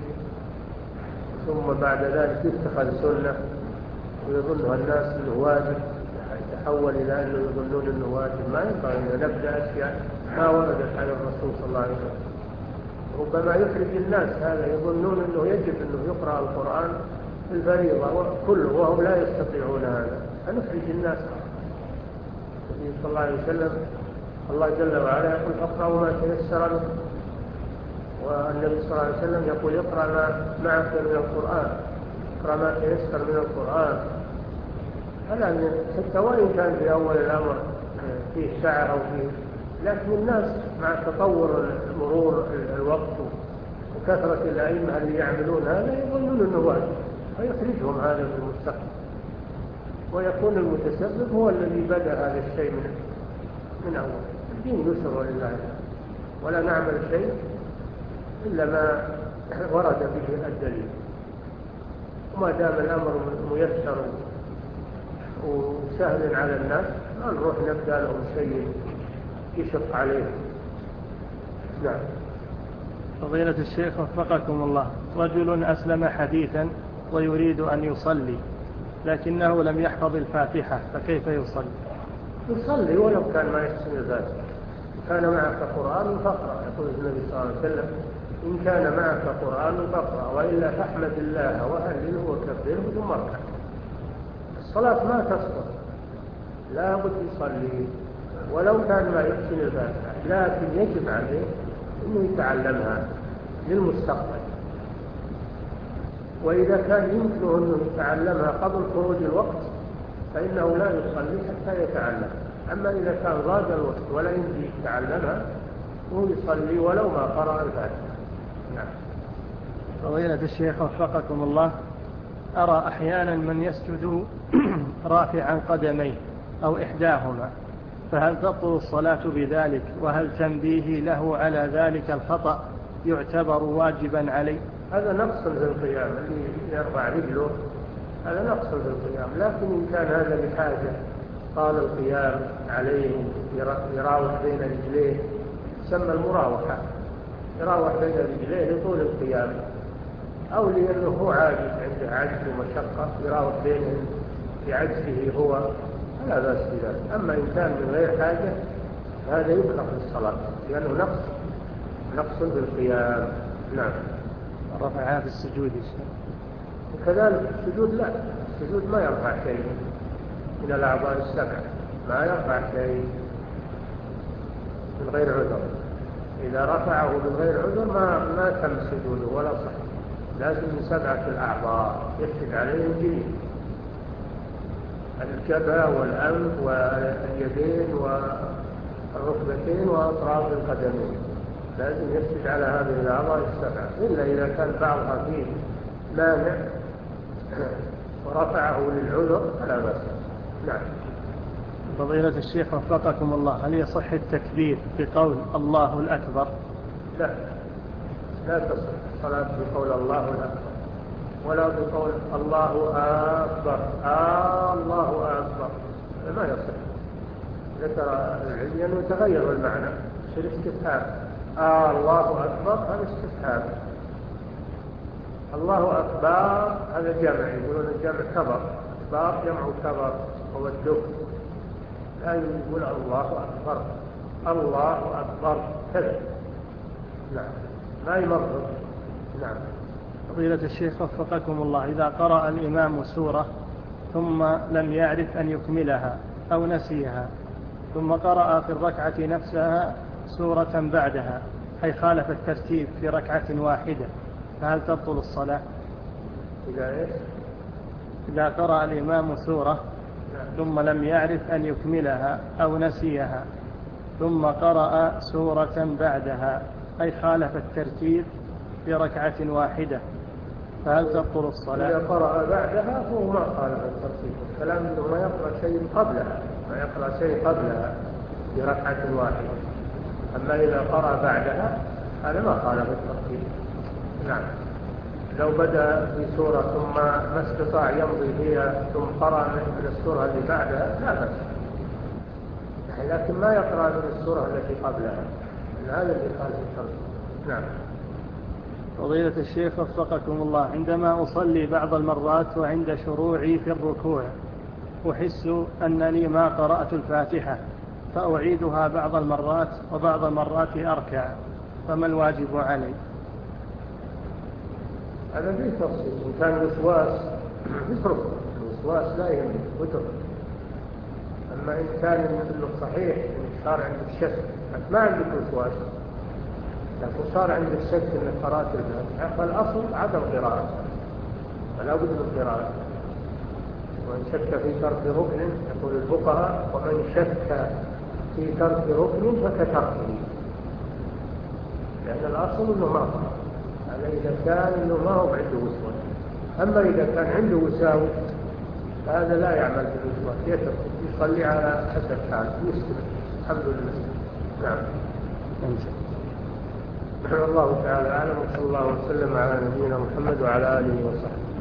ثم بعد ذلك يتخذ سنة ويظنها الناس أنه واجب، يتحول إلى أنه يظنون أنه واجب. ما ينبغي أن نبدأ أشياء ما وردت على الرسول صلى الله عليه وسلم. ربما يخرج الناس هذا، يظنون أنه يجب أنه يقرأ القرآن في الفريضة كله وهم لا يستطيعون هذا، فنخرج الناس. النبي صلى الله عليه وسلم الله جل وعلا يقول اقرأوا ما تيسر منه، والنبي صلى الله عليه وسلم يقول اقرأ ما معك من القرآن، اقرأ ما تيسر من القرآن. فلا حتى وإن كان في أول الأمر فيه سعة أو فيه، لكن الناس مع تطور مرور الوقت وكثرة الأئمة اللي يعملون هذا يظنون أنه واجب، فيخرجهم هذا في المستقبل، ويكون المتسبب هو الذي بدأ هذا الشيء من من أول. الدين يسر ولله، ولا نعمل شيء إلا ما ورد به الدليل، وما دام الأمر ميسر وسهل على الناس ما نروح نبدأ لهم شيء يشق عليهم. نعم. فضيلة الشيخ وفقكم الله، رجل أسلم حديثا ويريد أن يصلي لكنه لم يحفظ الفاتحة، فكيف يصلي؟ يصلي ولو كان ما يحسن الفاتحة. كان معك قرآن فاقرأ، يقول النبي صلى الله عليه وسلم إن كان معك قرآن فاقرأ، وإلا فاحمد الله وهلله وكبره ثم اركع. الصلاة ما تسقط، لا بد يصلي ولو كان ما يحسن الفاتحة. لكن يجب عليه أنه يتعلمها للمستقبل. وإذا كان يمكنه أنه يتعلمها قبل خروج الوقت فإنه لا يصلي حتى يتعلم. أما إذا كان ضاق الوقت ولا يمكن يتعلمها هو يصلي ولو ما قرأ الفاتحة. نعم. فضيلة الشيخ وفقكم الله، أرى أحيانا من يسجد رافعا قدميه أو إحداهما، فهل تبطل الصلاة بذلك؟ وهل تنبيه له على ذلك الخطأ يعتبر واجبا عليه؟ هذا نقص في القيام، اللي يرفع رجله هذا نقص في القيام. لكن إن كان هذا بحاجة طال القيام عليه يراوح بين رجليه، تسمى المراوحة، يراوح بين رجليه لطول القيام، أو لأنه هو عاجز عنده عجز ومشقة يراوح بينهم بعجزه هو، فلا بأس بذلك. أما إن كان من غير حاجة هذا يكره في الصلاة لأنه نقص نقص في القيام. نعم. رفعها في السجود. وكذلك السجود لا، السجود ما يرفع شيء من الأعضاء السبع، ما يرفع شيء من غير عذر. إذا رفعه من غير عذر ما ما تم سجوده ولا صح. لازم من سبعة الأعضاء يسجد عليهم جميع، الجبهة والأنف واليدين والركبتين وأطراف القدمين، لازم يسجد على هذه الأعضاء السبعة، إلا إذا كان بعضها فيه مانع ورفعه للعذر فلا بأس. نعم. فضيلة الشيخ وفقكم الله، هل يصح التكبير بقول الله الأكبر؟ لا، لا تصح الصلاة بقول الله الأكبر، ولا بقول الله أكبر آه الله أكبر، ما يصح. ذكر العلم أنه تغير المعنى، يصير استفهام. آه الله أكبر هذا استفهام، الله أكبر هذا جمع، يقولون الجمع كبر، أكبر جمع كبر هو الدب. لا يقول الله أكبر الله أكبر كذا. نعم، ما يمرض. نعم. فضيلة الشيخ وفقكم الله، إذا قرأ الإمام سورة ثم لم يعرف أن يكملها أو نسيها، ثم قرأ في الركعة نفسها سورة بعدها، أي خالف الترتيب في ركعة واحدة، فهل تبطل الصلاة؟ إذا إيش؟ إذا قرأ الإمام سورة ثم لم يعرف أن يكملها أو نسيها، ثم قرأ سورة بعدها، أي خالف الترتيب في ركعة واحدة، فهل تبطل الصلاة؟ إذا قرأ بعدها فهو ما خالف الترتيب، الكلام أنه ما يقرأ شيء قبلها، ما يقرأ شيء قبلها في ركعة واحدة. أما إذا قرأ بعدها هذا ما خالف الترتيب. نعم. لو بدأ في سورة ثم ما استطاع يمضي فيها ثم قرأ من السورة اللي بعدها لا بأس، لكن ما يقرأ من السورة التي قبلها، هذا اللي خالف الترتيب. نعم. فضيلة الشيخ وفقكم الله، عندما أصلي بعض المرات وعند شروعي في الركوع أحس أنني ما قرأت الفاتحة، فأعيدها بعض المرات وبعض المرات أركع، فما الواجب علي؟ هذا فيه تفصيل. إن كان وسواس يترك، الوسواس لا يهم يترك. أما إن كان صحيح إن صار عندك شك، ما عندك وسواس لكن صار عندك شك إنك قرأت الفاتحة، فالأصل عدم قراءة، فلا بد من قراءة. ومن شك في ترك ركن يقول الفقهاء ومن شك في ترك ركن فكتركه، لأن الأصل إنه ما قرأ. هذا إذا كان إنه ما هو عنده وسواس. أما إذا كان عنده وساوس فهذا لا يعمل بالوسواس، يترك يصلي على حسب حاله يسلم. الحمد لله. نعم. الله تعالى أعلم، وصلى الله وسلم على نبينا محمد وعلى آله وصحبه.